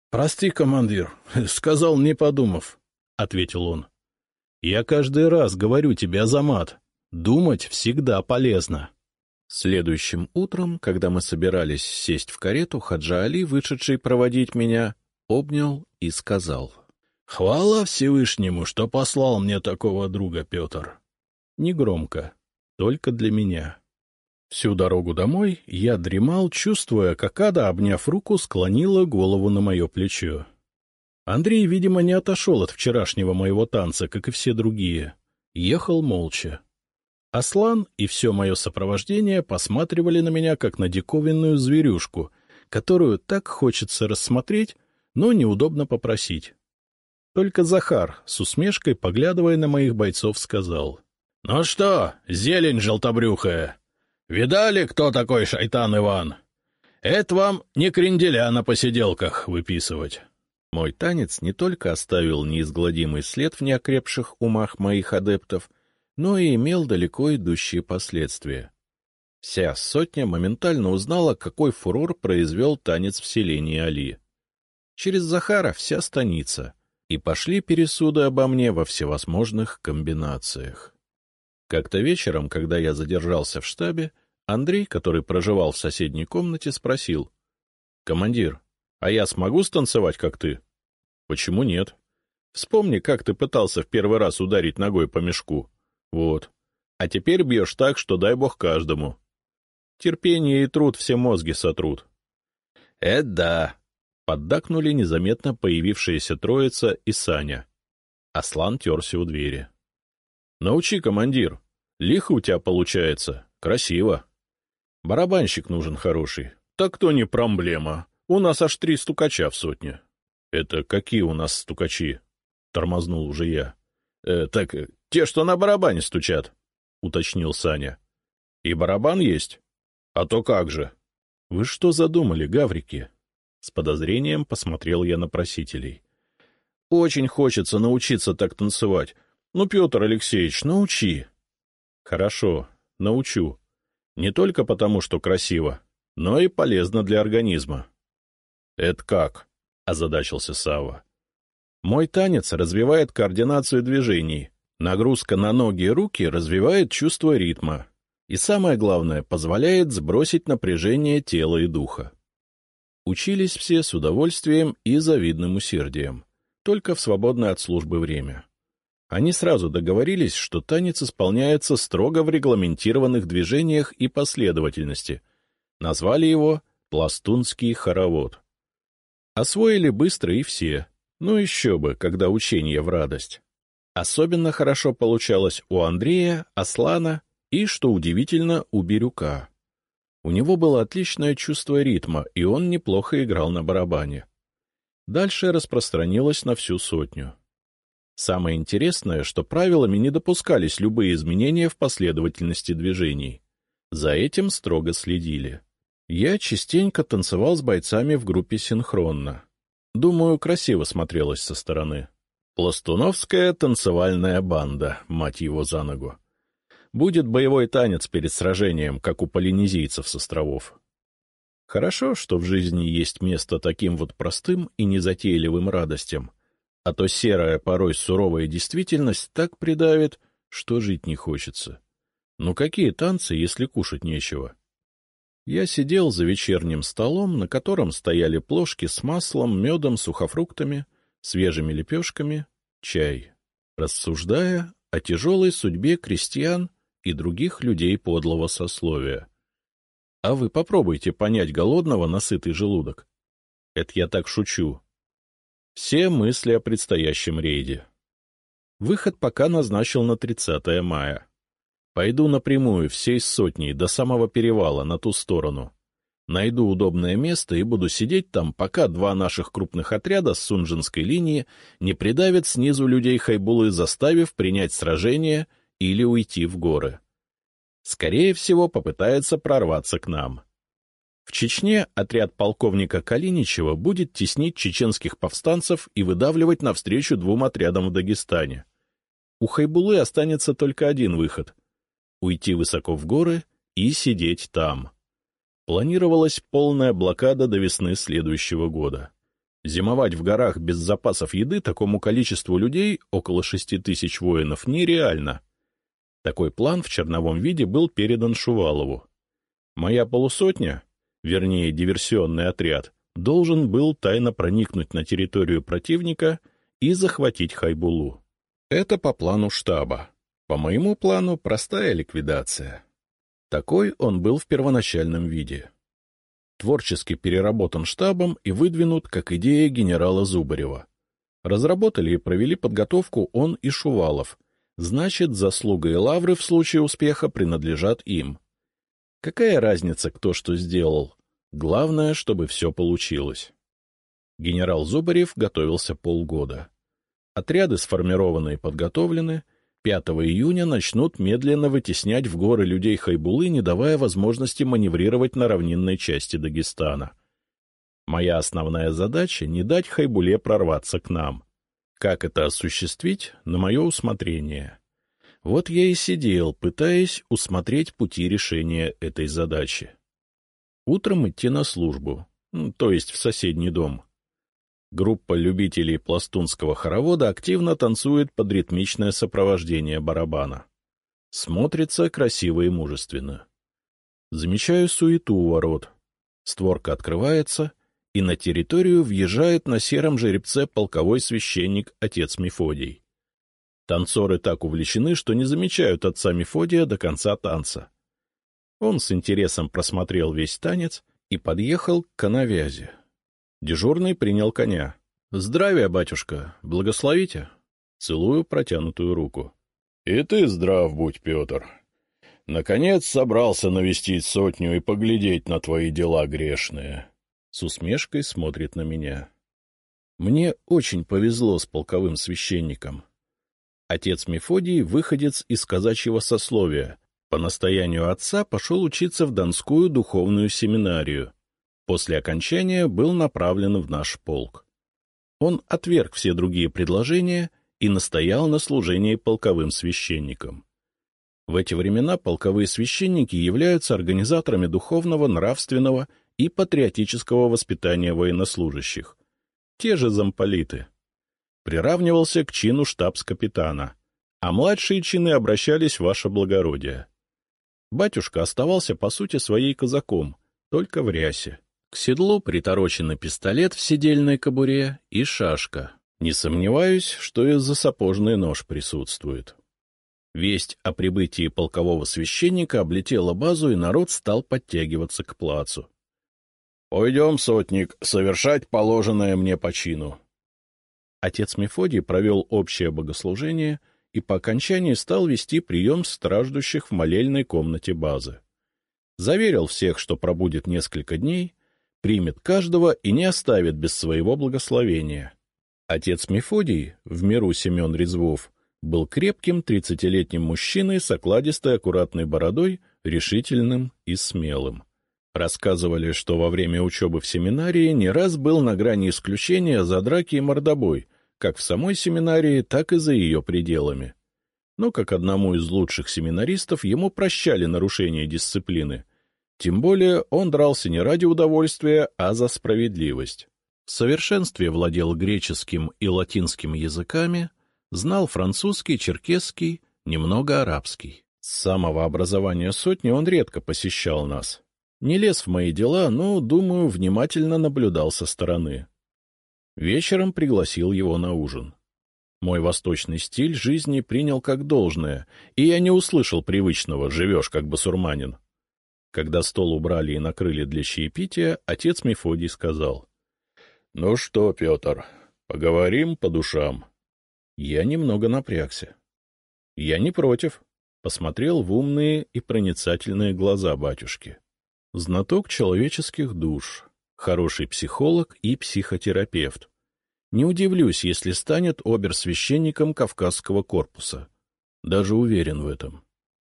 — Прости, командир, сказал, не подумав, — ответил он. — Я каждый раз говорю тебе, Азамат, думать всегда полезно. Следующим утром, когда мы собирались сесть в карету, Хаджа Али, вышедший проводить меня, обнял и сказал: — Хвала Всевышнему, что послал мне такого друга, Петр. Негромко, только для меня. Всю дорогу домой я дремал, чувствуя, как Ада, обняв руку, склонила голову на мое плечо. Андрей, видимо, не отошел от вчерашнего моего танца, как и все другие. Ехал молча. Аслан и все мое сопровождение посматривали на меня, как на диковинную зверюшку, которую так хочется рассмотреть, но неудобно попросить. Только Захар, с усмешкой, поглядывая на моих бойцов, сказал: — Ну что, зелень желтобрюхая, видали, кто такой шайтан Иван? Это вам не кренделя на посиделках выписывать. Мой танец не только оставил неизгладимый след в неокрепших умах моих адептов, но и имел далеко идущие последствия. Вся сотня моментально узнала, какой фурор произвел танец в селении Али. Через Захара вся станица, и пошли пересуды обо мне во всевозможных комбинациях. Как-то вечером, когда я задержался в штабе, Андрей, который проживал в соседней комнате, спросил: — Командир, а я смогу станцевать, как ты? — Почему нет? Вспомни, как ты пытался в первый раз ударить ногой по мешку. Вот. А теперь бьешь так, что дай бог каждому. Терпение и труд все мозги сотрут. — Это да! — поддакнули незаметно появившаяся троица и Саня. Аслан терся у двери. — Научи, командир. Лихо у тебя получается. Красиво. Барабанщик нужен хороший. Так то не проблема. У нас аж 3 стукача в сотне. — Это какие у нас стукачи? — тормознул уже я. — Так, те, что на барабане стучат, — уточнил Саня. — И барабан есть? А то как же? — Вы что задумали, гаврики? С подозрением посмотрел я на просителей. — Очень хочется научиться так танцевать. Ну, Петр Алексеевич, научи. — Хорошо, научу. Не только потому, что красиво, но и полезно для организма. — Это как? — озадачился Савва. — Мой танец развивает координацию движений, нагрузка на ноги и руки развивает чувство ритма и, самое главное, позволяет сбросить напряжение тела и духа. Учились все с удовольствием и завидным усердием, только в свободное от службы время. Они сразу договорились, что танец исполняется строго в регламентированных движениях и последовательности. Назвали его «Пластунский хоровод». Освоили быстро и все, ну еще бы, когда учение в радость. Особенно хорошо получалось у Андрея, Аслана и, что удивительно, у Бирюка. У него было отличное чувство ритма, и он неплохо играл на барабане. Дальше распространилось на всю сотню. Самое интересное, что правилами не допускались любые изменения в последовательности движений. За этим строго следили. Я частенько танцевал с бойцами в группе синхронно. Думаю, красиво смотрелось со стороны. Пластуновская танцевальная банда, мать его за ногу. Будет боевой танец перед сражением, как у полинезийцев с островов. Хорошо, что в жизни есть место таким вот простым и незатейливым радостям, а то серая, порой суровая действительность так придавит, что жить не хочется. Ну какие танцы, если кушать нечего? Я сидел за вечерним столом, на котором стояли плошки с маслом, медом, сухофруктами, свежими лепешками, чай, рассуждая о тяжелой судьбе крестьян и других людей подлого сословия. А вы попробуйте понять голодного на сытый желудок. Это я так шучу. Все мысли о предстоящем рейде. Выход пока назначил на 30 мая. Пойду напрямую всей сотней до самого перевала на ту сторону. Найду удобное место и буду сидеть там, пока 2 наших крупных отряда с Сунжинской линии не придавят снизу людей Хайбулы, заставив принять сражение или уйти в горы. Скорее всего, попытается прорваться к нам. В Чечне отряд полковника Калиничева будет теснить чеченских повстанцев и выдавливать навстречу 2 отрядам в Дагестане. У Хайбулы останется только один выход — уйти высоко в горы и сидеть там. Планировалась полная блокада до весны следующего года. Зимовать в горах без запасов еды такому количеству людей, около 6000 воинов, нереально. Такой план в черновом виде был передан Шувалову. Моя полусотня, вернее диверсионный отряд, должен был тайно проникнуть на территорию противника и захватить Хайбулу. Это по плану штаба. По моему плану простая ликвидация. Такой он был в первоначальном виде. Творчески переработан штабом и выдвинут как идея генерала Зубарева. Разработали и провели подготовку он и Шувалов. Значит, заслуга и лавры в случае успеха принадлежат им. Какая разница, кто что сделал? Главное, чтобы все получилось. Генерал Зубарев готовился полгода. Отряды сформированы и подготовлены. 5 июня начнут медленно вытеснять в горы людей Хайбулы, не давая возможности маневрировать на равнинной части Дагестана. Моя основная задача — не дать Хайбуле прорваться к нам. Как это осуществить — на мое усмотрение. Вот я и сидел, пытаясь усмотреть пути решения этой задачи. Утром идти на службу, то есть в соседний дом. Группа любителей пластунского хоровода активно танцует под ритмичное сопровождение барабана. Смотрится красиво и мужественно. Замечаю суету у ворот. Створка открывается, и на территорию въезжает на сером жеребце полковой священник отец Мефодий. Танцоры так увлечены, что не замечают отца Мефодия до конца танца. Он с интересом просмотрел весь танец и подъехал к коновязи. Дежурный принял коня. — Здравия, батюшка, благословите. Целую протянутую руку. — И ты здрав будь, Петр. Наконец собрался навестить сотню и поглядеть на твои дела грешные. С усмешкой смотрит на меня. Мне очень повезло с полковым священником. Отец Мефодий — выходец из казачьего сословия. По настоянию отца пошел учиться в Донскую духовную семинарию. После окончания был направлен в наш полк. Он отверг все другие предложения и настоял на служении полковым священником. В эти времена полковые священники являются организаторами духовного, нравственного и патриотического воспитания военнослужащих. Те же замполиты. Приравнивался к чину штабс-капитана, а младшие чины обращались в ваше благородие. Батюшка оставался по сути своей казаком, только в рясе. К седлу приторочены пистолет в седельной кобуре и шашка. Не сомневаюсь, что и засапожный нож присутствует. Весть о прибытии полкового священника облетела базу, и народ стал подтягиваться к плацу. — Пойдем, сотник, совершать положенное мне по чину. Отец Мефодий провел общее богослужение и по окончании стал вести прием страждущих в молельной комнате базы. Заверил всех, что пробудет несколько дней, примет каждого и не оставит без своего благословения. Отец Мефодий, в миру Семен Резвов, был крепким 30-летним мужчиной с окладистой аккуратной бородой, решительным и смелым. Рассказывали, что во время учебы в семинарии не раз был на грани исключения за драки и мордобой, как в самой семинарии, так и за ее пределами. Но, как одному из лучших семинаристов, ему прощали нарушение дисциплины. Тем более он дрался не ради удовольствия, а за справедливость. В совершенстве владел греческим и латинским языками, знал французский, черкесский, немного арабский. С самого образования сотни он редко посещал нас. Не лез в мои дела, но, думаю, внимательно наблюдал со стороны. Вечером пригласил его на ужин. Мой восточный стиль жизни принял как должное, и я не услышал привычного «живешь как басурманин». Когда стол убрали и накрыли для чаепития, отец Мефодий сказал: — Ну что, Петр, поговорим по душам. Я немного напрягся. — Я не против. Посмотрел в умные и проницательные глаза батюшки. Знаток человеческих душ, хороший психолог и психотерапевт. Не удивлюсь, если станет обер-священником Кавказского корпуса. Даже уверен в этом.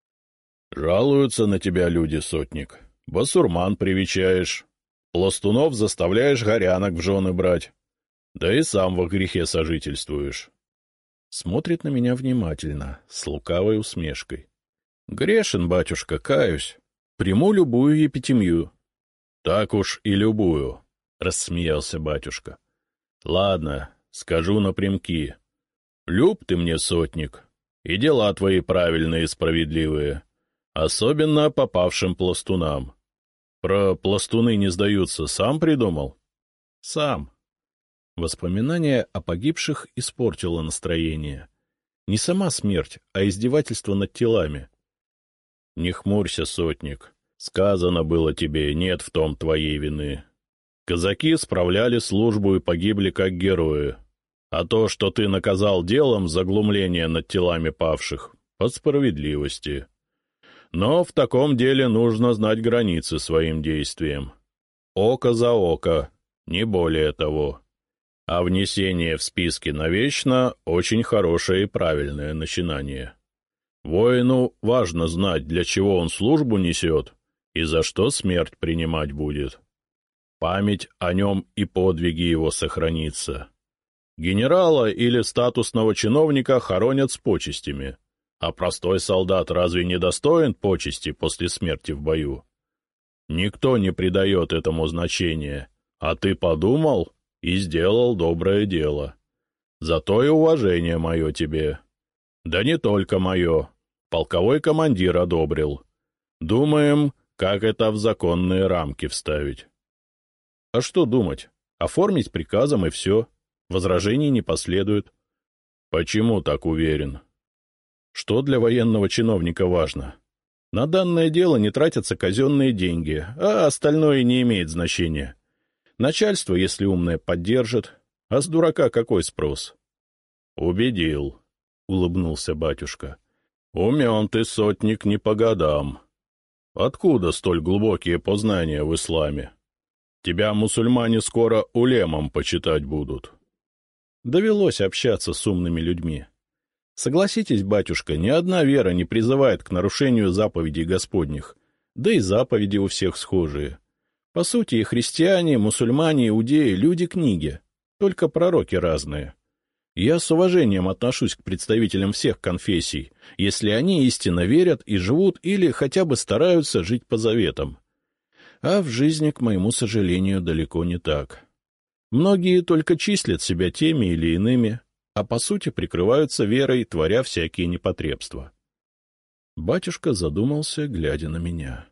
— Жалуются на тебя люди, сотник. Басурман привечаешь. Пластунов заставляешь горянок в жены брать. Да и сам во грехе сожительствуешь. Смотрит на меня внимательно, с лукавой усмешкой. — Грешен, батюшка, каюсь. Приму любую епитемью. — Так уж и любую, — рассмеялся батюшка. Ладно, скажу напрямки. Люб ты мне, сотник, и дела твои правильные и справедливые, особенно попавшим пластунам. Про пластуны не сдаются, сам придумал? Сам. Воспоминание о погибших испортило настроение. Не сама смерть, а издевательство над телами. Не хмурься, сотник. Сказано было тебе, нет в том твоей вины. Казаки справляли службу и погибли как герои. А то, что ты наказал делом за глумление над телами павших, по справедливости. Но в таком деле нужно знать границы своим действиям. Око за око, не более того. А внесение в списки навечно — очень хорошее и правильное начинание. Воину важно знать, для чего он службу несет и за что смерть принимать будет. Память о нем и подвиги его сохранится. Генерала или статусного чиновника хоронят с почестями, а простой солдат разве не достоин почести после смерти в бою? Никто не придает этому значения, а ты подумал и сделал доброе дело. Зато и уважение мое тебе. Да не только мое, полковой командир одобрил. Думаем, как это в законные рамки вставить. А что думать? Оформить приказом и все. Возражений не последует. Почему так уверен? Что для военного чиновника важно? На данное дело не тратятся казенные деньги, а остальное не имеет значения. Начальство, если умное, поддержит, а с дурака какой спрос? — Убедил, — улыбнулся батюшка. — Умен ты, сотник, не по годам. Откуда столь глубокие познания в исламе? Тебя мусульмане скоро улемом почитать будут. Довелось общаться с умными людьми. Согласитесь, батюшка, ни одна вера не призывает к нарушению заповедей Господних, да и заповеди у всех схожие. По сути, и христиане, мусульмане, иудеи — люди книги, только пророки разные. Я с уважением отношусь к представителям всех конфессий, если они истинно верят и живут или хотя бы стараются жить по заветам. А в жизни, к моему сожалению, далеко не так. Многие только числят себя теми или иными, а по сути прикрываются верой, творя всякие непотребства. Батюшка задумался, глядя на меня.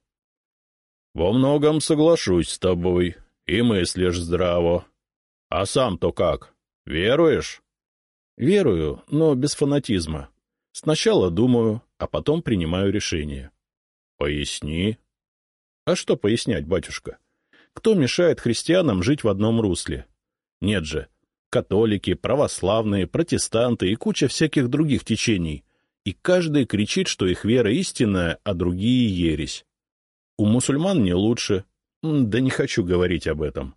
— Во многом соглашусь с тобой, и мыслишь здраво. А сам-то как, веруешь? — Верую, но без фанатизма. Сначала думаю, а потом принимаю решение. — Поясни. — А что пояснять, батюшка? Кто мешает христианам жить в одном русле? Нет же. Католики, православные, протестанты и куча всяких других течений. И каждый кричит, что их вера истинная, а другие — ересь. У мусульман не лучше. Да не хочу говорить об этом.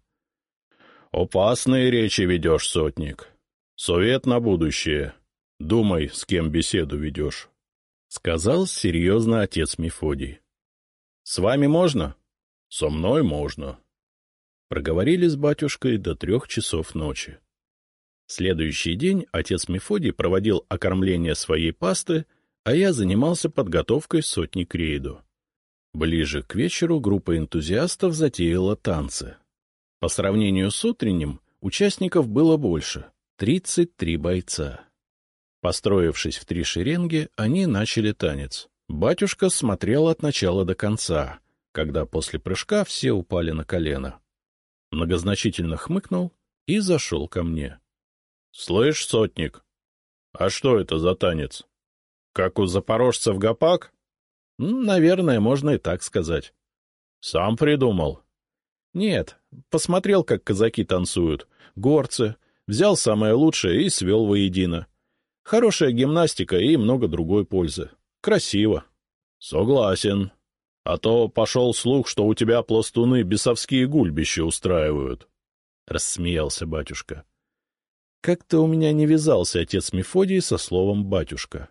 — Опасные речи ведешь, сотник. Совет на будущее. Думай, с кем беседу ведешь, — сказал серьезно отец Мефодий. — С вами можно? — Со мной можно. Проговорили с батюшкой до 3 часов ночи. Следующий день отец Мефодий проводил окормление своей пасты, а я занимался подготовкой сотни к рейду. Ближе к вечеру группа энтузиастов затеяла танцы. По сравнению с утренним, участников было больше — 33 бойца. Построившись в 3 шеренги, они начали танец. Батюшка смотрел от начала до конца, когда после прыжка все упали на колено. Многозначительно хмыкнул и зашел ко мне. — Слышь, сотник, а что это за танец? Как у запорожцев гопак? — Наверное, можно и так сказать. — Сам придумал? — Нет, посмотрел, как казаки танцуют, горцы, взял самое лучшее и свел воедино. Хорошая гимнастика и много другой пользы. Красиво. — Согласен. А то пошел слух, что у тебя пластуны бесовские гульбища устраивают. — рассмеялся батюшка. Как-то у меня не вязался отец Мефодий со словом «батюшка».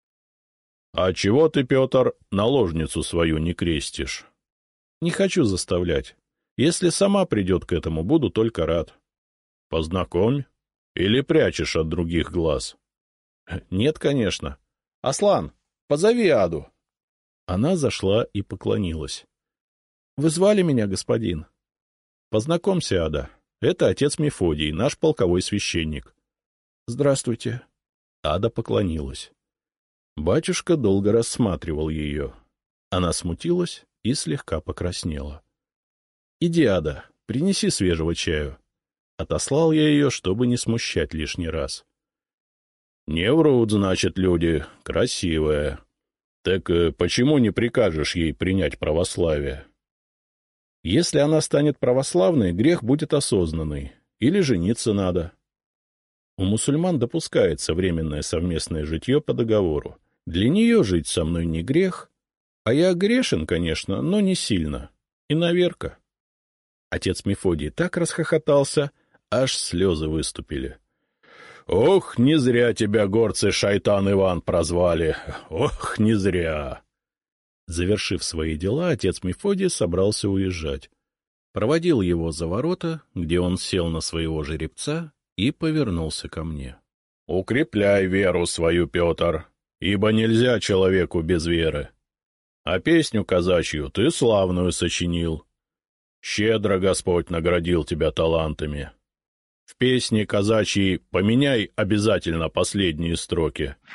— А чего ты, Петр, наложницу свою не крестишь? — Не хочу заставлять. Если сама придет к этому, буду только рад. — Познакомь. Или прячешь от других глаз? — Нет, конечно. — Аслан, позови Аду. Она зашла и поклонилась. — Вы звали меня, господин? — Познакомься, Ада. Это отец Мефодий, наш полковой священник. — Здравствуйте. Ада поклонилась. Батюшка долго рассматривал ее. Она смутилась и слегка покраснела. — Иди, Ада, принеси свежего чаю. Отослал я ее, чтобы не смущать лишний раз. — Не врут, значит, люди. Красивая. Так почему не прикажешь ей принять православие? Если она станет православной, грех будет осознанный. Или жениться надо. У мусульман допускается временное совместное житье по договору. Для нее жить со мной не грех, а я грешен, конечно, но не сильно. Иноверка. Отец Мефодий так расхохотался, аж слезы выступили. — Ох, не зря тебя горцы Шайтан Иван прозвали. Ох, не зря. Завершив свои дела, отец Мефодий собрался уезжать. Проводил его за ворота, где он сел на своего жеребца и повернулся ко мне. — Укрепляй веру свою, Петр, ибо нельзя человеку без веры. А песню казачью ты славную сочинил. Щедро Господь наградил тебя талантами. В песне казачьей поменяй обязательно последние строки.